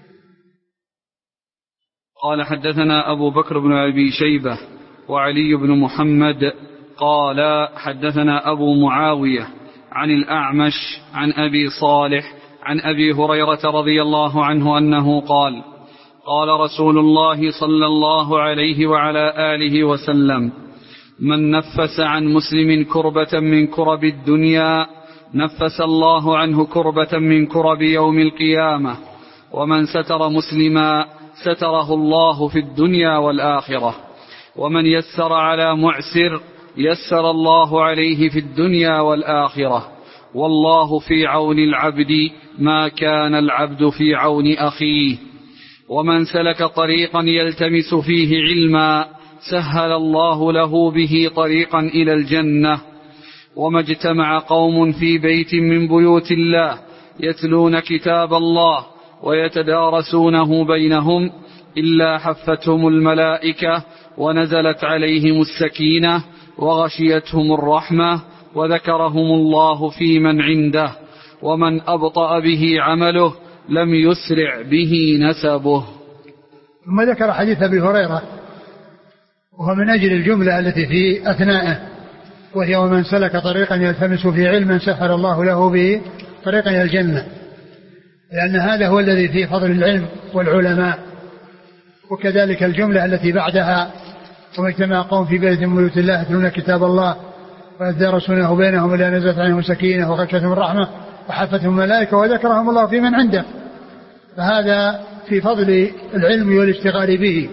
Speaker 1: قال حدثنا أبو بكر بن أبي شيبة وعلي بن محمد قال حدثنا أبو معاوية عن الأعمش عن أبي صالح عن أبي هريرة رضي الله عنه أنه قال قال رسول الله صلى الله عليه وعلى آله وسلم: من نفس عن مسلم كربة من كرب الدنيا نفس الله عنه كربة من كرب يوم القيامة، ومن ستر مسلما ستره الله في الدنيا والآخرة، ومن يسر على معسر يسر الله عليه في الدنيا والآخرة، والله في عون العبد ما كان العبد في عون أخيه، ومن سلك طريقا يلتمس فيه علما سهل الله له به طريقا إلى الجنة. وما اجتمع قوم في بيت من بيوت الله يتلون كتاب الله ويتدارسونه بينهم إلا حفتهم الملائكة ونزلت عليهم السكينة وغشيتهم الرحمة وذكرهم الله في من عنده، ومن أبطأ به عمله لم يسرع به نسبه.
Speaker 2: ثم ذكر حديث أبي هريرة وهو من أجل الجملة التي في أثنائه، وهي: ومن سلك طريقا يلتمس فيه علما سهل الله له به طريقا إلى الجنة، لأن هذا هو الذي فيه فضل العلم والعلماء. وكذلك الجملة التي بعدها: وما اجتمع قوم في بيت من بيوت الله يتلون كتاب الله ويتدارسونه بينهم إلا نزلت عليهم السكينة وغشيتهم الرحمة وحفتهم الملائكة وذكرهم الله في من عنده. فهذا في فضل العلم والاشتغال به.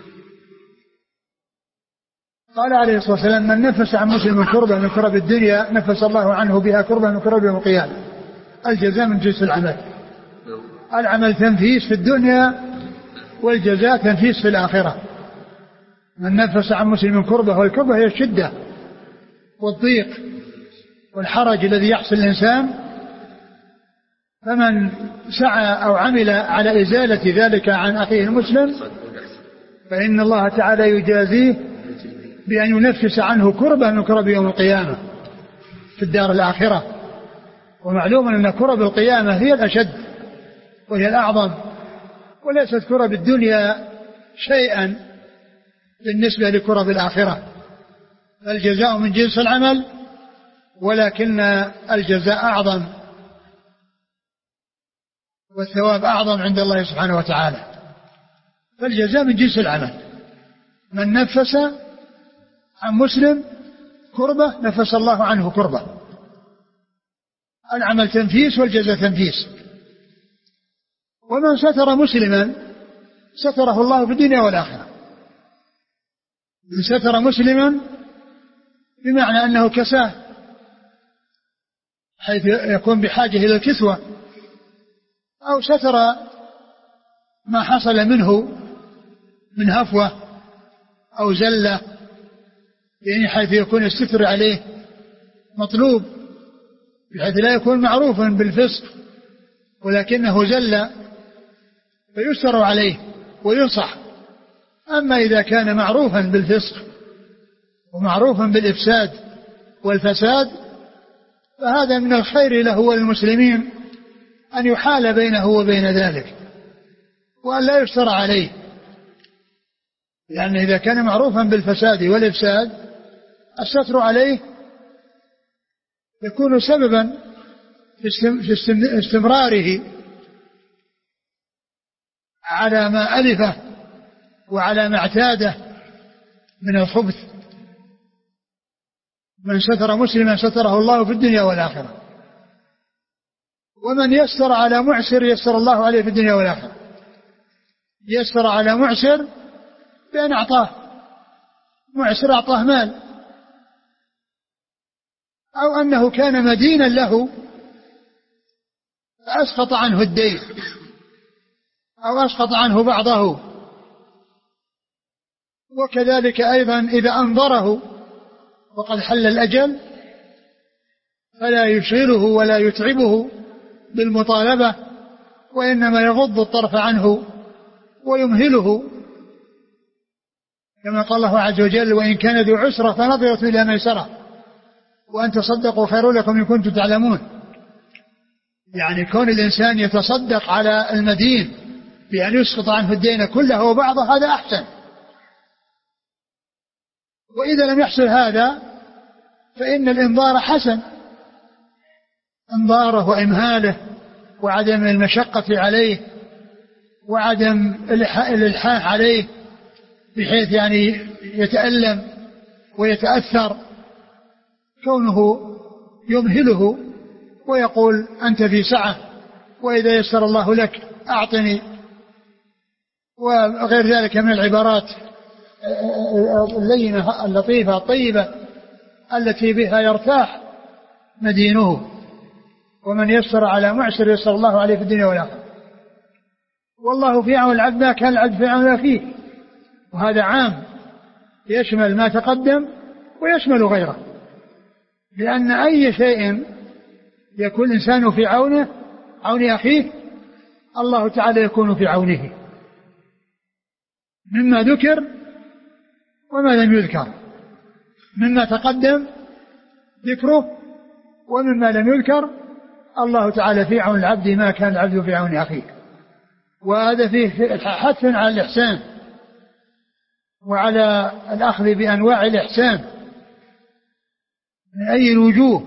Speaker 2: قال عليه الصلاة والسلام: من نفس عن مسلم كربة من كرب الدنيا نفس الله عنه بها كربة من كرب يوم القيامة. الجزاء من جنس العمل، العمل تنفيس في الدنيا والجزاء تنفيس في الآخرة. من نفس عن مسلم كربة، والكربة هي الشدة والضيق والحرج الذي يحصل الإنسان، فمن سعى أو عمل على إزالة ذلك عن أخيه المسلم فإن الله تعالى يجازيه بأن ينفس عنه كربة من كرب يوم القيامة في الدار الآخرة. ومعلوم أن كرب القيامة هي الأشد وهي الأعظم، وليست كرب الدنيا شيئا بالنسبة لكرب الآخرة. الجزاء من جنس العمل، ولكن الجزاء أعظم والثواب أعظم عند الله سبحانه وتعالى. فالجزاء من جنس العمل، من نفس عن مسلم كربة نفس الله عنه كربة. العمل تنفيس والجزاء تنفيس. ومن ستر مسلما ستره الله في الدنيا والآخرة. من ستر مسلما بمعنى أنه كساه حيث يكون بحاجة إلى الكسوة، أو ستر ما حصل منه من هفوة أو زلة، يعني حيث يكون الستر عليه مطلوب، بحيث لا يكون معروفا بالفسق ولكنه زل فيستر عليه وينصح. أما إذا كان معروفا بالفسق ومعروفا بالإفساد والفساد فهذا من الخير له وللمسلمين أن يحال بينه وبين ذلك وأن لا يستر عليه، لأن إذا كان معروفا بالفساد والإفساد الستر عليه يكون سببا في استمراره على ما ألفه وعلى ما اعتاده من الخبث. من ستر مسلما ستره الله في الدنيا والآخرة. ومن يسر على معسر يسر الله عليه في الدنيا والآخرة. يسر على معسر بأن أعطاه، معسر أعطاه مال، أو أنه كان مدينا له فأسقط عنه الدين أو أسقط عنه بعضه. وكذلك أيضا إذا أنظره وقد حل الأجل فلا يشغله ولا يتعبه بالمطالبة، وإنما يغض الطرف عنه ويمهله، كما قال الله عز وجل: وإن كان ذو عسرة فنظرة إلى ميسرة وأن تصدقوا خير لكم إن كنتم تعلمون. يعني كون الإنسان يتصدق على المدين بأن يسقط عنه الدين كله وبعضه هذا أحسن. وإذا لم يحصل هذا فإن الإنظار حسن، انظاره وإمهاله وعدم المشقة عليه وعدم الإلحاح عليه بحيث يعني يتألم ويتأثر، كونه يمهله ويقول أنت في سعة، وإذا يسر الله لك أعطني، وغير ذلك من العبارات اللينة اللطيفة الطيبة التي بها يرتاح مدينه. ومن يسر على معسر يسر الله عليه في الدنيا والآخرة. والله في عون العبد ما كان العبد في عون أخيه، وهذا عام يشمل ما تقدم ويشمل غيره، لأن أي شيء يكون الإنسان في عون أخيه الله تعالى يكون في عونه، مما ذكر وما لم يذكر، مما تقدم ذكره ومما لم يذكر. الله تعالى في عون العبد ما كان العبد في عون أخيه. وهذا فيه حث على الإحسان وعلى الأخذ بأنواع الإحسان من أي الوجوه،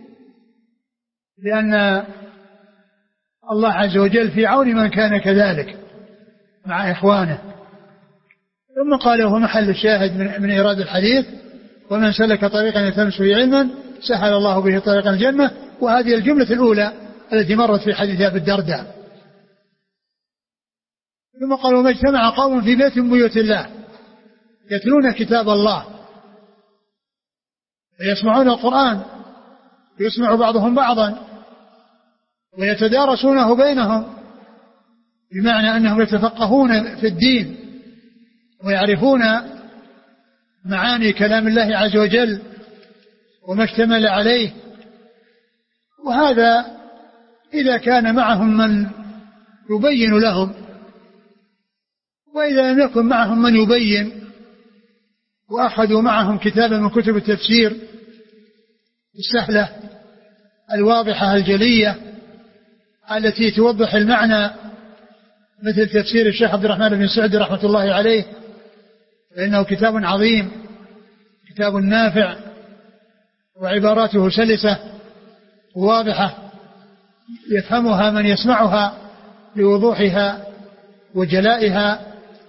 Speaker 2: لأن الله عز وجل في عون من كان كذلك مع إخوانه. ثم قال وهو محل الشاهد من إيراد الحديث: ومن سلك طريقا يلتمس فيه علما سهل الله به طريق الجنة. وهذه الجملة الأولى التي مرت في حديث أبي الدرداء. ثم قال: وما اجتمع قوم في بيت من بيوت الله يتلون كتاب الله ويسمعون القرآن يسمع بعضهم بعضا ويتدارسونه بينهم، بمعنى أنهم يتفقهون في الدين ويعرفون معاني كلام الله عز وجل وما اشتمل عليه. وهذا إذا كان معهم من يبين لهم، وإذا لم يكن معهم من يبين وأخذوا معهم كتابا من كتب التفسير السهلة الواضحة الجلية التي توضح المعنى مثل تفسير الشيخ عبد الرحمن بن سعدي رحمة الله عليه، فإنه كتاب عظيم، كتاب نافع، وعباراته سلسة واضحة يفهمها من يسمعها بوضوحها وجلائها،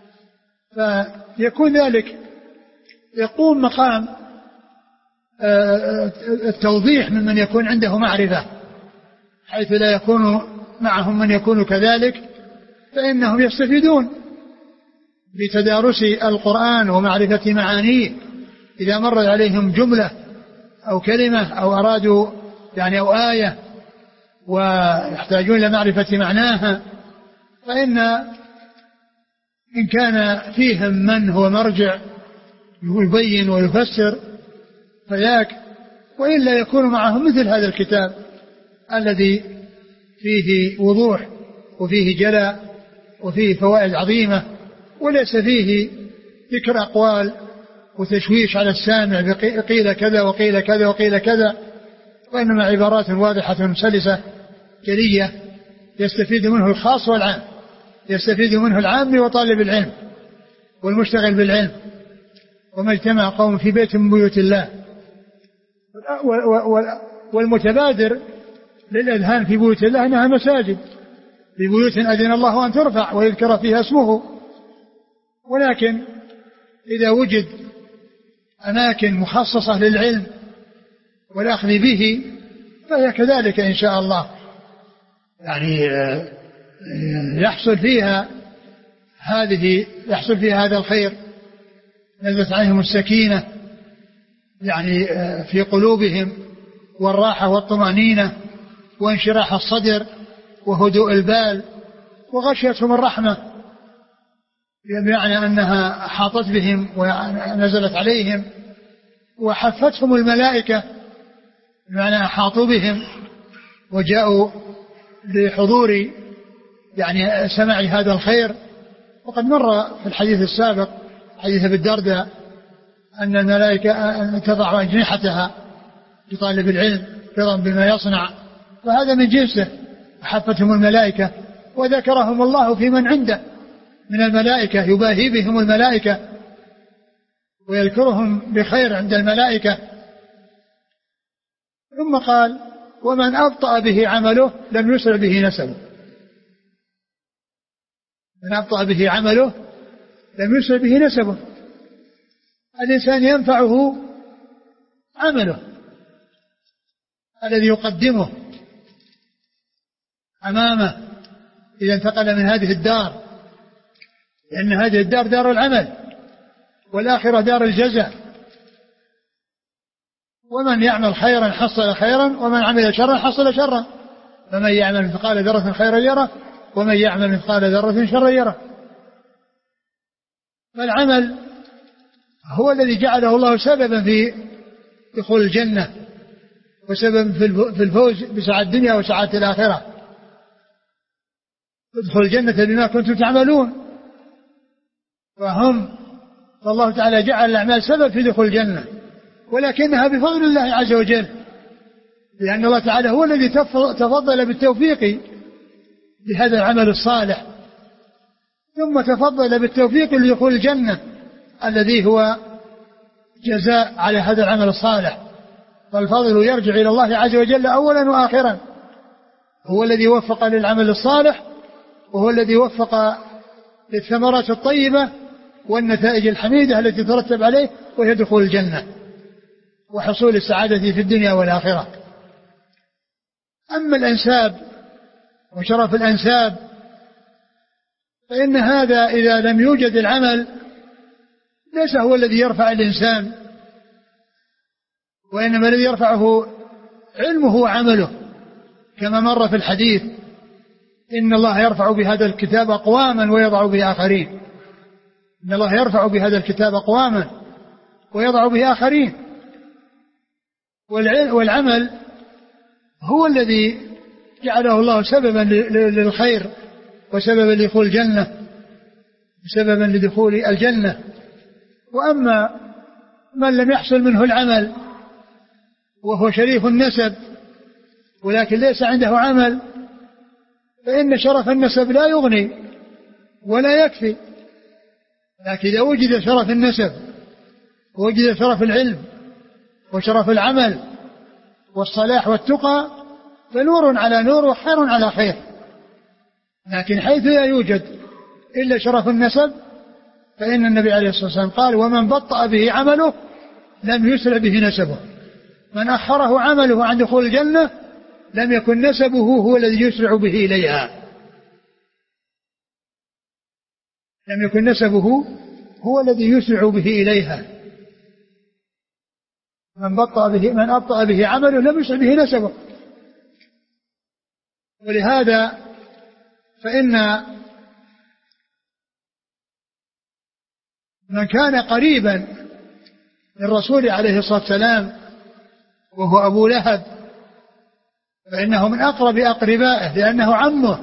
Speaker 2: فيكون ذلك يقوم مقام التوضيح ممن يكون عنده معرفة، حيث لا يكون معهم من يكون كذلك، فإنهم يستفيدون بتدارس القرآن ومعرفة معانيه. إذا مر عليهم جملة أو كلمة أو أرادوا أو آية ويحتاجون إلى معرفة معناها، فإن كان فيهم من هو مرجع يبين ويفسر فياك، وإلا يكون معهم مثل هذا الكتاب الذي فيه وضوح وفيه جلاء وفيه فوائد عظيمة، وليس فيه ذكر أقوال وتشويش على السامع قيل كذا وقيل كذا وقيل كذا، وإنما عبارات واضحة سلسة جلية يستفيد منه الخاص والعام، يستفيد منه العام وطالب العلم والمشتغل بالعلم. وما اجتمع قوم في بيت من بيوت الله، والمتبادر للأذهان في بيوت الله أنها مساجد، في بيوت أذن الله أن ترفع ويذكر فيها اسمه. ولكن إذا وجد أماكن مخصصة للعلم والأخذ به فهي كذلك إن شاء الله، يحصل فيها هذا الخير، نزلت عليهم السكينة في قلوبهم، والراحة والطمأنينة وانشراح الصدر وهدوء البال، وغشيتهم الرحمة، بمعنى أنها حاطت بهم ونزلت عليهم، وحفتهم الملائكة بمعنى أحاطوا بهم وجاءوا لحضور سماع هذا الخير. وقد مر في الحديث السابق حديث أبي الدرداء أن الملائكة تضع أجنحتها لطالب العلم رضا بما يصنع، وهذا من جنسه، حفتهم الملائكة وذكرهم الله في من عنده من الملائكة، يباهي بهم الملائكة ويذكرهم بخير عند الملائكة. ثم قال: ومن أبطأ به عمله لم يسرع به نسبه. من أبطأ به عمله لم يسرع به نسبه. الإنسان ينفعه عمله الذي يقدمه أمامه إذا انتقل من هذه الدار، لأن هذه الدار دار العمل، والآخرة دار الجزاء. ومن يعمل خيرا حصل خيرا، ومن عمل شرا حصل شرا، فمن يعمل مثقال ذرة خيرا يره، ومن يعمل مثقال ذرة شرا يره. فالعمل هو الذي جعله الله سببا في دخول الجنة، وسبب في الفوز بسعادة الدنيا وسعادة الآخرة. ادخل الجنة بما كنتم تعملون. فالله تعالى جعل الأعمال سبب في دخول الجنة، ولكنها بفضل الله عز وجل، لأن الله تعالى هو الذي تفضل بالتوفيق بهذا العمل الصالح، ثم تفضل بالتوفيق لدخول الجنة الذي هو جزاء على هذا العمل الصالح. فالفضل يرجع إلى الله عز وجل أولا وآخرا، هو الذي وفق للعمل الصالح، وهو الذي وفق للثمرات الطيبة والنتائج الحميدة التي ترتب عليه، وهي دخول الجنة وحصول السعادة في الدنيا والآخرة. أما الأنساب وشرف الأنساب فإن هذا إذا لم يوجد العمل ليس هو الذي يرفع الإنسان، وإنما الذي يرفعه علمه وعمله، كما مر في الحديث: إن الله يرفع بهذا الكتاب أقواما ويضع به آخرين. إن الله يرفع بهذا الكتاب أقواما ويضع به آخرين. والعمل هو الذي جعله الله سببا للخير وسببا لدخول الجنة، سببا لدخول الجنة. وأما من لم يحصل منه العمل وهو شريف النسب ولكن ليس عنده عمل، فإن شرف النسب لا يغني ولا يكفي. لكن إذا وجد شرف النسب ووجد شرف العلم وشرف العمل والصلاح والتقى فنور على نور وخير على خير. لكن حيث لا يوجد إلا شرف النسب فإن النبي عليه الصلاة والسلام قال: ومن بطأ به عمله لم يسرع به نسبه. من أخره عمله عن دخول الجنة لم يكن نسبه هو الذي يسرع به إليها، لم يكن نسبه هو الذي يسرع به إليها. من أبطأ به عمله لم يسرع به نسبه. ولهذا فإن من كان قريبا للرسول عليه الصلاة والسلام وهو أبو لهب فإنه من أقرب أقربائه لأنه عمه،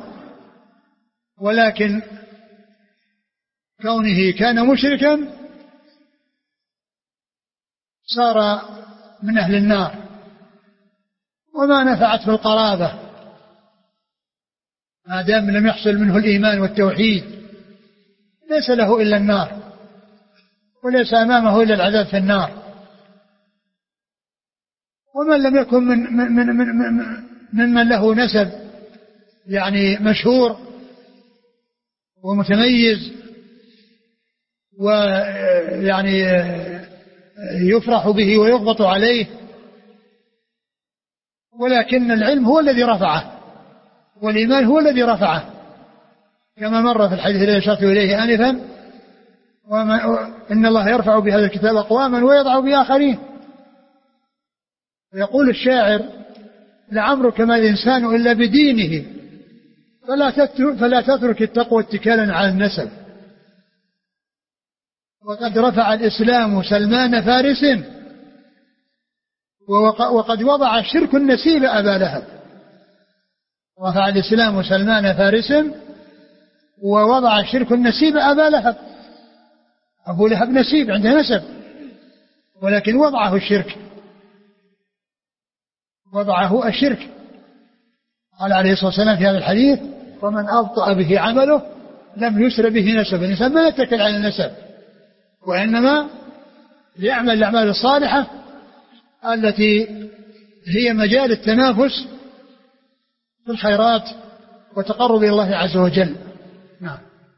Speaker 2: ولكن كونه كان مشركا صار من أهل النار، وما نفعته القرابة ما دام لم يحصل منه الإيمان والتوحيد، ليس له إلا النار وليس أمامه إلا العذاب في النار. ومن لم يكن ممن له نسب يعني مشهور ومتميز ويعني يفرح به ويغبط عليه، ولكن العلم هو الذي رفعه والإيمان هو الذي رفعه، كما مر في الحديث الذي أشرت إليه آنفا: إن الله يرفع بهذا الكتاب أقواما ويضع بآخرين. ويقول الشاعر: لعمرك ما الإنسان إلا بدينه فلا تترك التقوى اتكالا على النسب. وقد رفع الإسلام سلمان فارس وقد وضع الشرك النسيب أبا لهب. رفع الإسلام سلمان فارس ووضع الشرك النسيب أبا لهب. أبو لهب نسيب عنده نسب، ولكن وضعه الشرك، وضعه الشرك. قال عليه الصلاة والسلام في هذا الحديث: ومن أبطأ به عمله لم يسر به نسب. الإنسان ما يتكل على النسب، وإنما يعمل الأعمال الصالحة التي هي مجال التنافس في الخيرات وتقرب إلى الله عز وجل. نعم.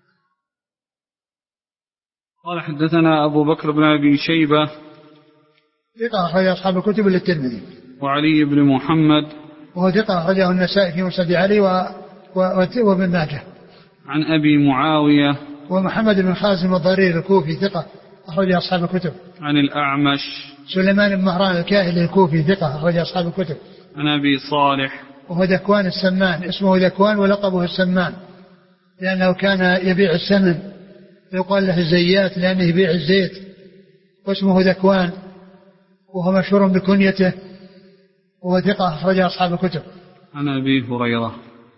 Speaker 1: قال: حدثنا أبو بكر بن أبي شيبة
Speaker 2: ثقة أخرج أصحاب الكتب للترمذي.
Speaker 1: وعلي بن محمد
Speaker 2: وهو ثقة أخرجه النسائي في مسند علي وابن ماجه.
Speaker 1: عن أبي معاوية
Speaker 2: ومحمد بن خازم الضرير الكوفي ثقة أخرج أصحاب الكتب.
Speaker 1: عن الأعمش
Speaker 2: سليمان بن مهران الكاهلي الكوفي ثقة أخرج أصحاب الكتب.
Speaker 1: عن أبي صالح
Speaker 2: وهو ذكوان السمان، اسمه ذكوان ولقبه السمان لأنه كان يبيع السمن، يقال له الزيات لأنه يبيع الزيت، واسمه ذكوان، وهو مشهور بكنيته، وهو ثقة أخرج أصحاب الكتب.
Speaker 1: عن أبي هريرة.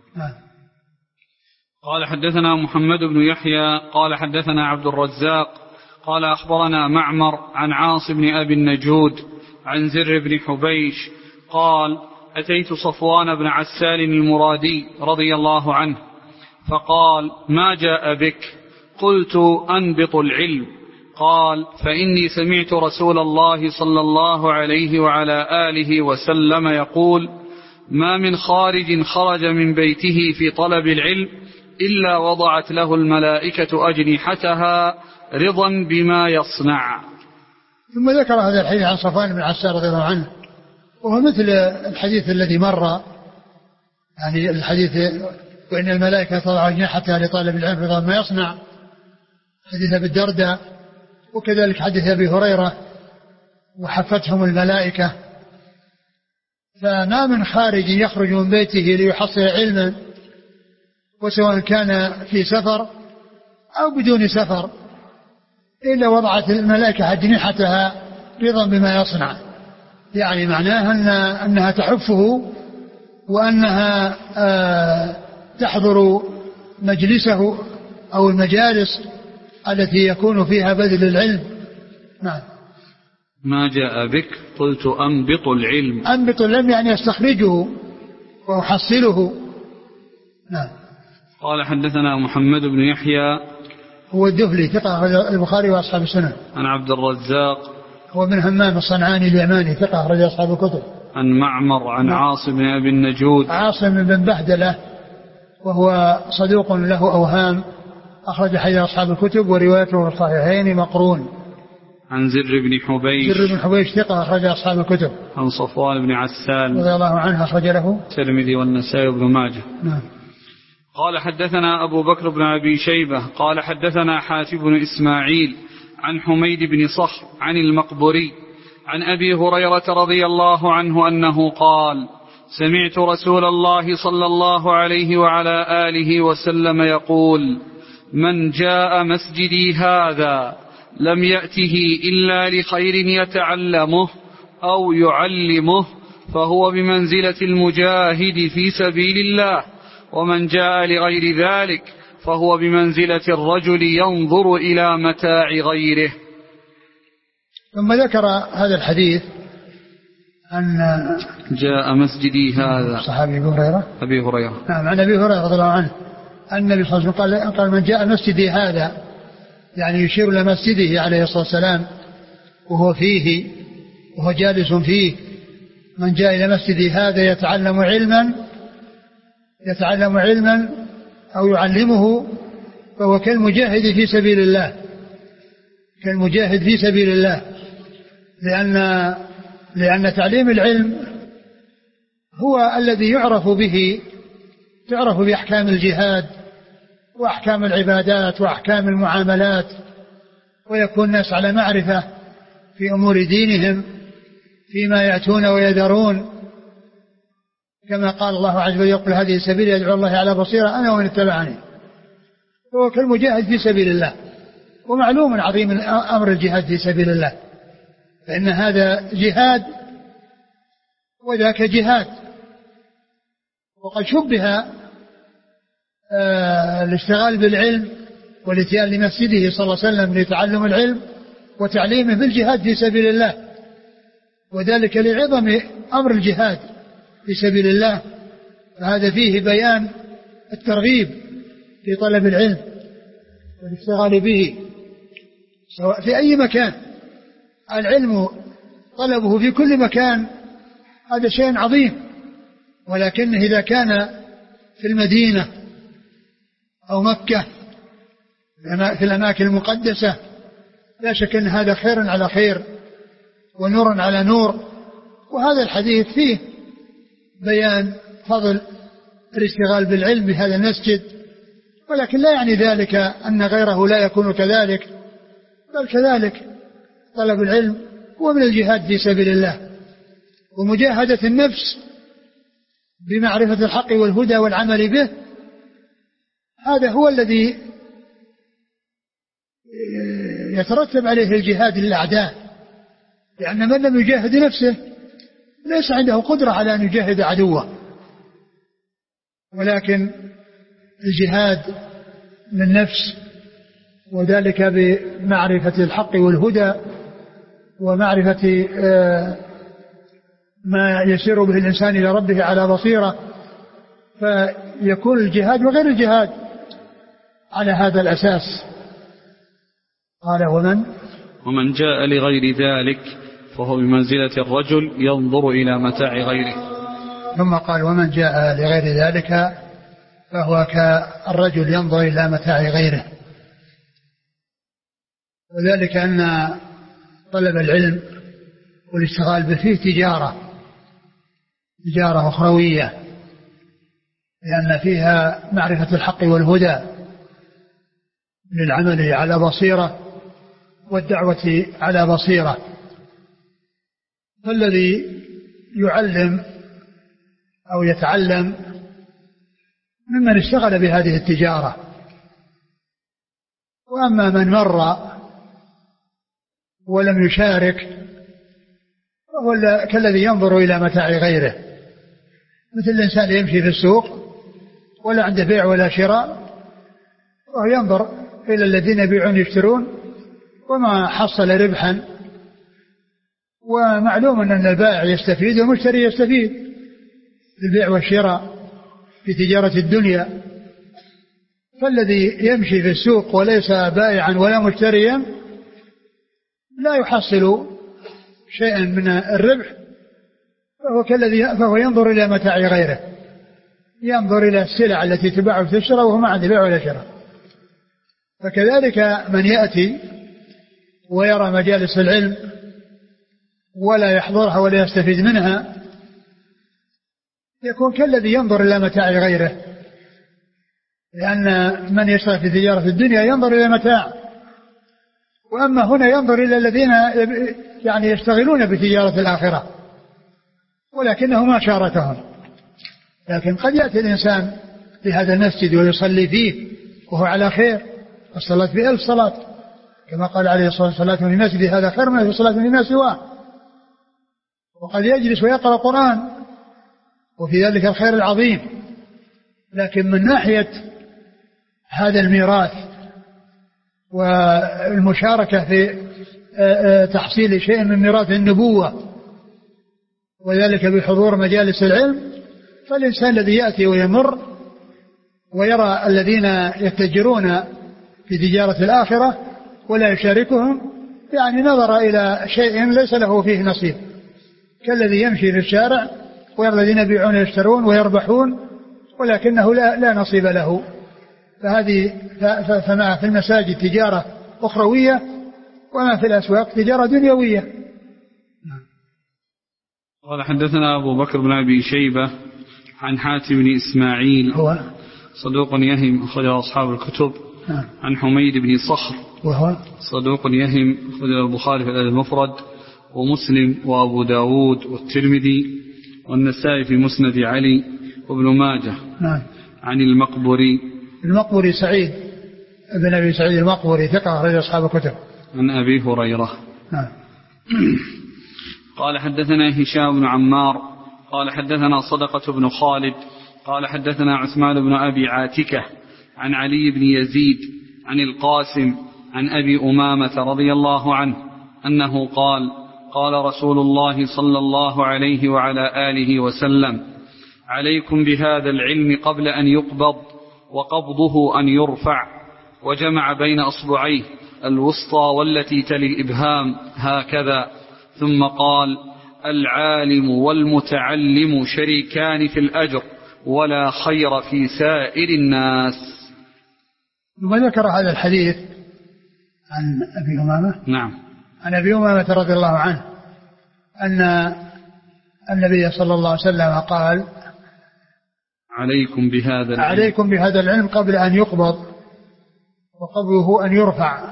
Speaker 1: قال: حدثنا محمد بن يحيى قال: حدثنا عبد الرزاق قال: أخبرنا معمر عن عاص بن أبي النجود عن زر بن حبيش قال: أتيت صفوان بن عسال المرادي رضي الله عنه فقال: ما جاء بك؟ قلت: أنبط العلم. قال: فإني سمعت رسول الله صلى الله عليه وعلى آله وسلم يقول: ما من خارج خرج من بيته في طلب العلم إلا وضعت له الملائكة أجنحتها رضا بما يصنع.
Speaker 2: ثم ذكر هذا الحديث عن صفوان بن عسال رضي الله عنه، وهو مثل الحديث الذي مر، يعني الحديث: وإن الملائكة تضع أجنحتها لطالب العلم رضا بما يصنع، حديث أبي الدرداء، وكذلك حديث أبي هريرة: وحفتهم الملائكة. فما من خارج يخرج من بيته ليحصل علما، وسواء كان في سفر أو بدون سفر، إلا وضعت الملائكة أجنحتها رضا بما يصنع، يعني معناها أنها تحفه وأنها تحضر مجلسه أو المجالس التي يكون فيها بذل العلم. نعم.
Speaker 1: ما جاء بك قلت أنبط العلم.
Speaker 2: أنبط العلم يعني أستخرجه وأحصله. نعم.
Speaker 1: قال حدثنا محمد بن يحيى
Speaker 2: هو الدهلي ثقة البخاري وأصحاب السنن.
Speaker 1: عن عبد الرزاق
Speaker 2: هو من همام الصنعاني اليماني ثقة أخرج أصحاب الكتب.
Speaker 1: عن معمر عن عاصم بن أبي النجود.
Speaker 2: عاصم بن بهدلة وهو صدوق له أوهام أخرج حديث أصحاب الكتب وروايته في الصحيحين مقرون.
Speaker 1: عن زر بن حبيش.
Speaker 2: زر بن حبيش ثقة أخرج أصحاب الكتب.
Speaker 1: عن صفوان بن عسال
Speaker 2: رضي الله عنه أخرج له
Speaker 1: الترمذي والنسائي وابن ماجه.
Speaker 2: نعم.
Speaker 1: قال حدثنا أبو بكر بن أبي شيبة قال حدثنا حاتم بن إسماعيل عن حميد بن صخر عن المقبري عن أبي هريرة رضي الله عنه أنه قال سمعت رسول الله صلى الله عليه وعلى آله وسلم يقول من جاء مسجدي هذا لم يأته إلا لخير يتعلمه أو يعلمه فهو بمنزلة المجاهد في سبيل الله، ومن جاء لغير ذلك فهو بمنزلة الرجل ينظر إلى متاع غيره.
Speaker 2: ثم ذكر هذا الحديث أن
Speaker 1: جاء مسجدي هذا
Speaker 2: صحابي أبي هريرة. نعم. عن أبي هريرة رضي الله عنه أن النبي صلى الله عليه وسلم قال من جاء مسجدي هذا، يعني يشير إلى مسجده عليه الصلاة والسلام وهو فيه وهو جالس فيه. من جاء إلى مسجدي هذا يتعلم علما أو يعلمه فهو كالمجاهد في سبيل الله، كالمجاهد في سبيل الله، لأن تعليم العلم هو الذي تعرف بأحكام الجهاد وأحكام العبادات وأحكام المعاملات، ويكون الناس على معرفة في أمور دينهم فيما يأتون ويذرون، كما قال الله عز وجل يقول هذه سبيل يدعو الله على بصيرة أنا ومن اتبعني. هو كالمجاهد في سبيل الله، ومعلوم عظيم أمر الجهاد في سبيل الله، فإن هذا جهاد وذاك جهاد. وقد شبه الاشتغال بالعلم والاتيان لمسجده صلى الله عليه وسلم لتعلم العلم وتعليمه بالجهاد في سبيل الله، وذلك لعظم أمر الجهاد في سبيل الله. فهذا فيه بيان الترغيب في طلب العلم والاشتغال به سواء في أي مكان. العلم طلبه في كل مكان هذا شيء عظيم، ولكنه إذا كان في المدينة أو مكة في الأماكن المقدسة لا شك أن هذا خير على خير ونور على نور. وهذا الحديث فيه بيان فضل الاشتغال بالعلم بهذا المسجد، ولكن لا يعني ذلك أن غيره لا يكون كذلك، بل كذلك طلب العلم هو من الجهاد في سبيل الله ومجاهدة النفس بمعرفة الحق والهدى والعمل به. هذا هو الذي يترتب عليه الجهاد للأعداء، لأن من لم يجاهد نفسه ليس عنده قدرة على أن يجاهد عدوه. ولكن الجهاد للنفس وذلك بمعرفة الحق والهدى ومعرفة ما يسير به الإنسان إلى ربه على بصيرة، فيكون الجهاد وغير الجهاد على هذا الأساس. قال ومن جاء لغير ذلك فهو بمنزلة الرجل ينظر إلى متاع غيره. ثم قال ومن جاء لغير ذلك فهو كالرجل ينظر إلى متاع غيره، وذلك أن طلب العلم والاشتغال به فيه تجارة أخروية، لأن فيها معرفة الحق والهدى للعمل على بصيرة والدعوة على بصيرة. فالذي يعلم أو يتعلم ممن اشتغل بهذه التجارة، وأما من مر ولم يشارك فهو كالذي ينظر إلى متاع غيره، مثل الإنسان يمشي في السوق ولا عنده بيع ولا شراء وهو ينظر إلى الذين يبيعون يشترون وما حصل ربحا، ومعلوم أن البائع يستفيد والمشتري يستفيد في البيع والشراء في تجارة الدنيا. فالذي يمشي في السوق وليس بائعا ولا مشتريا لا يحصل شيئا من الربح، فهو ينظر إلى متاع غيره، ينظر إلى السلع التي تباع وتشترى وهو ما عنده بيع ولا شراء. فكذلك من يأتي ويرى مجالس العلم ولا يحضرها ولا يستفيد منها يكون كالذي ينظر إلى متاع غيره، لأن من يشتغل في تجارة الدنيا ينظر إلى متاع، وأما هنا ينظر إلى الذين يعني يشتغلون بتجارة الآخرة ولكنه ما شاركهم. لكن قد يأتي الإنسان في هذا المسجد ويصلي فيه وهو على خير، الصلاة ب1000 صلاة كما قال عليه الصلاة والسلام: في المسجد هذا خير من صلاة فيما سواه. وقد يجلس ويقرأ قرآن وفي ذلك الخير العظيم. لكن من ناحية هذا الميراث والمشاركة في تحصيل شيء من ميراث النبوة وذلك بحضور مجالس العلم، فالإنسان الذي يأتي ويمر ويرى الذين يتجرون في تجارة الآخرة ولا يشاركهم يعني نظر إلى شيء ليس له فيه نصيب، كالذي يمشي في الشارع ويرى الذين يبيعون ويشترون ويربحون ولكنه لا نصيب له. فما في المساجد تجارة أخروية وما في الأسواق تجارة دنيوية.
Speaker 1: قال حدثنا أبو بكر بن أبي شيبة عن حاتم بن إسماعيل
Speaker 2: هو
Speaker 1: صدوق يهم أخرج أصحاب الكتب. عن حميد بن صخر
Speaker 2: وهو
Speaker 1: صدوق يهم أخرج البخاري في الأدب المفرد ومسلم وأبو داود والترمذي والنسائي في مسند علي وابن ماجه. عن المقبري
Speaker 2: سعيد ابن أبي سعيد المقبري ثقة أخرج أصحاب الكتب.
Speaker 1: عن أبي هريرة. قال حدثنا هشام بن عمار قال حدثنا صدقة بن خالد قال حدثنا عثمان بن أبي عاتكة عن علي بن يزيد عن القاسم عن أبي أمامة رضي الله عنه أنه قال: قال رسول الله صلى الله عليه وعلى آله وسلم: عليكم بهذا العلم قبل أن يقبض وقبضه أن يرفع. وجمع بين أصبعيه الوسطى والتي تلي الإبهام هكذا، ثم قال: العالم والمتعلم شريكان في الأجر ولا خير في سائر الناس.
Speaker 2: وذكر هذا الحديث عن أبي أمامة.
Speaker 1: نعم.
Speaker 2: عن أبي أمامة رضي الله عنه أن النبي صلى الله عليه وسلم قال: عليكم بهذا العلم قبل أن يقبض وقبضه أن يرفع.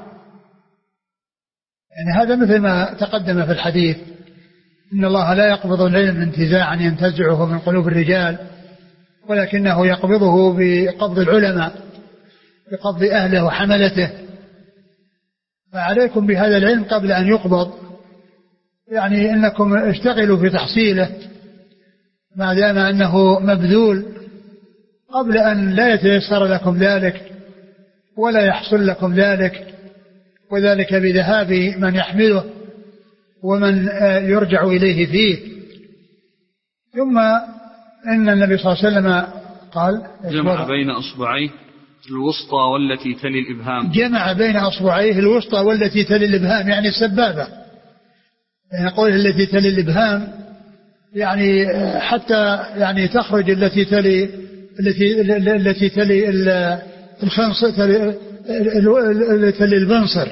Speaker 2: يعني هذا مثل ما تقدم في الحديث: إن الله لا يقبض العلم انتزاعا ينتزعه من قلوب الرجال، ولكنه يقبضه بقبض العلماء، بقبض أهله وحملته. فعليكم بهذا العلم قبل أن يقبض، يعني إنكم اشتغلوا في تحصيله ما دام أنه مبذول قبل أن لا يتيسر لكم ذلك ولا يحصل لكم ذلك، وذلك بذهاب من يحمله ومن يرجع إليه فيه. ثم إن النبي صلى الله عليه وسلم قال:
Speaker 1: جمع بين أصبعيه الوسطى والتي تلي الإبهام.
Speaker 2: جمع بين أصبعيه الوسطى والتي تلي الإبهام يعني السبابة، يعني قوله التي تلي الإبهام يعني حتى يعني تخرج التي تلي الخنصر، تلي البنصر،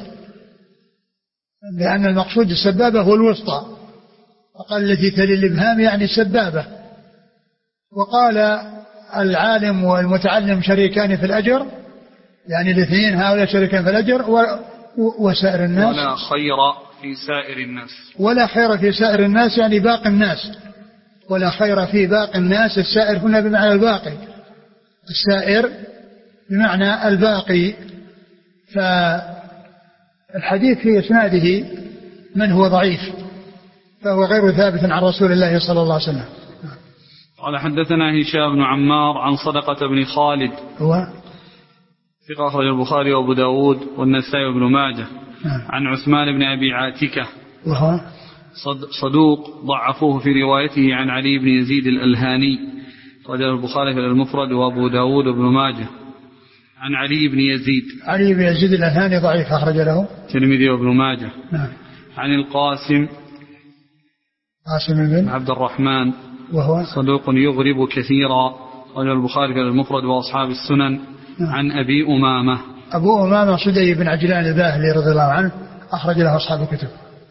Speaker 2: لأن المقصود السبابة هو الوسطى، وقال التي تلي الإبهام يعني السبابة. وقال: العالم والمتعلم شريكان في الأجر، يعني الاثنين هؤلاء شريكان في الأجر وسائر الناس
Speaker 1: ولا خير في سائر الناس.
Speaker 2: ولا خير في سائر الناس يعني باقي الناس، ولا خير في باقي الناس. السائر هنا بمعنى الباقي، السائر بمعنى الباقي. فالحديث في إسناده من هو ضعيف، فهو غير ثابت عن رسول الله صلى الله عليه وسلم.
Speaker 1: قال حدثنا هشام بن عمار عن صدقة بن خالد
Speaker 2: هو
Speaker 1: ثقة أخرج البخاري وأبو داود والنسائي وابن ماجه. عن عثمان بن أبي عاتكة
Speaker 2: وهو
Speaker 1: صدوق ضعفوه في روايته عن علي بن يزيد الألهاني أخرجه البخاري في المفرد وأبو داود وابن ماجه. عن علي بن يزيد
Speaker 2: الألهاني ضعيف أخرج له
Speaker 1: الترمذي وابن ماجه. عن القاسم
Speaker 2: بن
Speaker 1: عبد الرحمن
Speaker 2: وهو
Speaker 1: صدوق يغرب كثيرا أخرجه البخاري في المفرد وأصحاب السنن. عن أبي أمامة
Speaker 2: صدي بن عجلان الباهلي رضي الله عنه أخرج له أصحاب الكتب.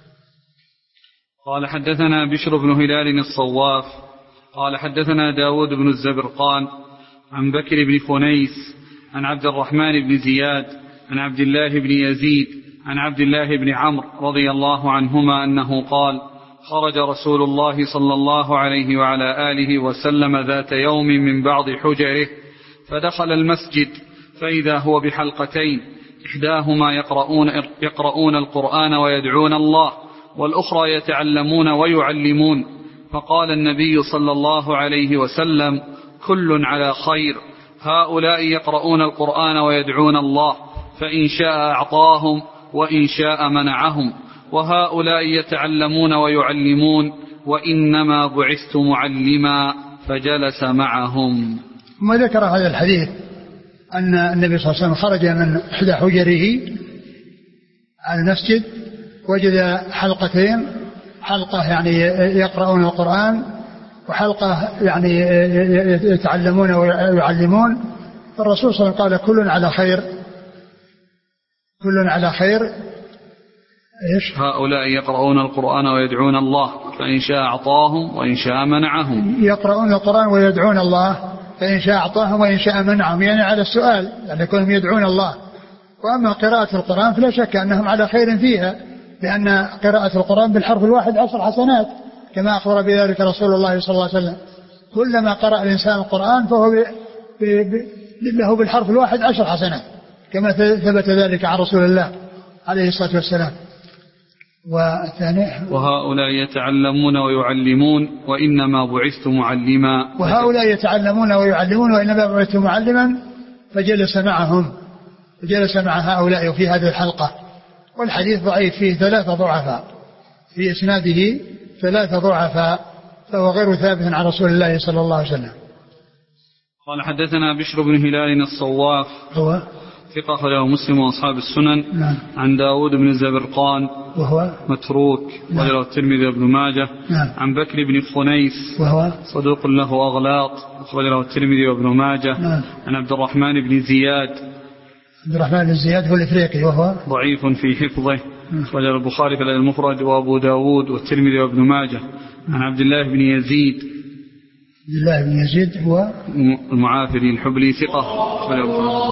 Speaker 1: قال حدثنا بشر بن هلال الصواف قال حدثنا داود بن الزبرقان عن بكر بن خنيس عن عبد الرحمن بن زياد عن عبد الله بن يزيد عن عبد الله بن عمرو رضي الله عنهما أنه قال خرج رسول الله صلى الله عليه وعلى آله وسلم ذات يوم من بعض حجره فدخل المسجد فإذا هو بحلقتين إحداهما يقرؤون القرآن ويدعون الله والأخرى يتعلمون ويعلمون فقال النبي صلى الله عليه وسلم كل على خير هؤلاء يقرؤون القرآن ويدعون الله فإن شاء أعطاهم وإن شاء منعهم وهؤلاء يتعلمون ويعلمون وإنما بعثت معلما فجلس معهم.
Speaker 2: ثم ذكر هذا الحديث أن النبي صلى الله عليه وسلم خرج من إحدى حجره على المسجد وجد حلقتين، حلقة يعني يقرؤون القرآن وحلقة يعني يتعلمون ويعلمون. فالرسول صلى الله عليه وسلم قال كل على خير إيش؟
Speaker 1: هؤلاء يقرؤون القرآن ويدعون الله فإن شاء أعطاهم وإن شاء منعهم.
Speaker 2: يقرؤون القرآن ويدعون الله فإن شاء أعطاهم وإن شاء منعهم، يعني على السؤال يعني كونهم يدعون الله. وأما قراءة القرآن فلا شك أنهم على خير فيها، لأن قراءة القرآن بالحرف الواحد 10 حسنات كما أخبر بذلك رسول الله صلى الله عليه وسلم. كلما قرأ الإنسان القرآن فهو له بالحرف الواحد 10 حسنات كما ثبت ذلك عن رسول الله عليه الصلاة والسلام.
Speaker 1: وهؤلاء يتعلمون ويعلمون وإنما بعثت معلما.
Speaker 2: وهؤلاء يتعلمون ويعلمون وإنما بعثت معلما فجلس مع هؤلاء في هذه الحلقة. والحديث ضعيف فيه 3 ضعفاء، في إسناده 3 ضعفاء، فهو غير ثابت عن رسول الله صلى الله عليه وسلم.
Speaker 1: قال حدثنا بشر بن هلال الصواف
Speaker 2: هو
Speaker 1: ثقة أخرجه مسلم وأصحاب السنن. عن داود بن الزبرقان وهو متروك وله الترمذي وابن ماجه. عن بكر بن خنيس وهو صدوق له أغلاط وله الترمذي وابن ماجه. عن عبد الرحمن بن زياد
Speaker 2: هو الإفريقي وهو
Speaker 1: ضعيف في حفظه وله البخاري في المفرد وأبو داود والترمذي وابن ماجه. عن عبد الله بن يزيد هو المعافري الحبلي ثقة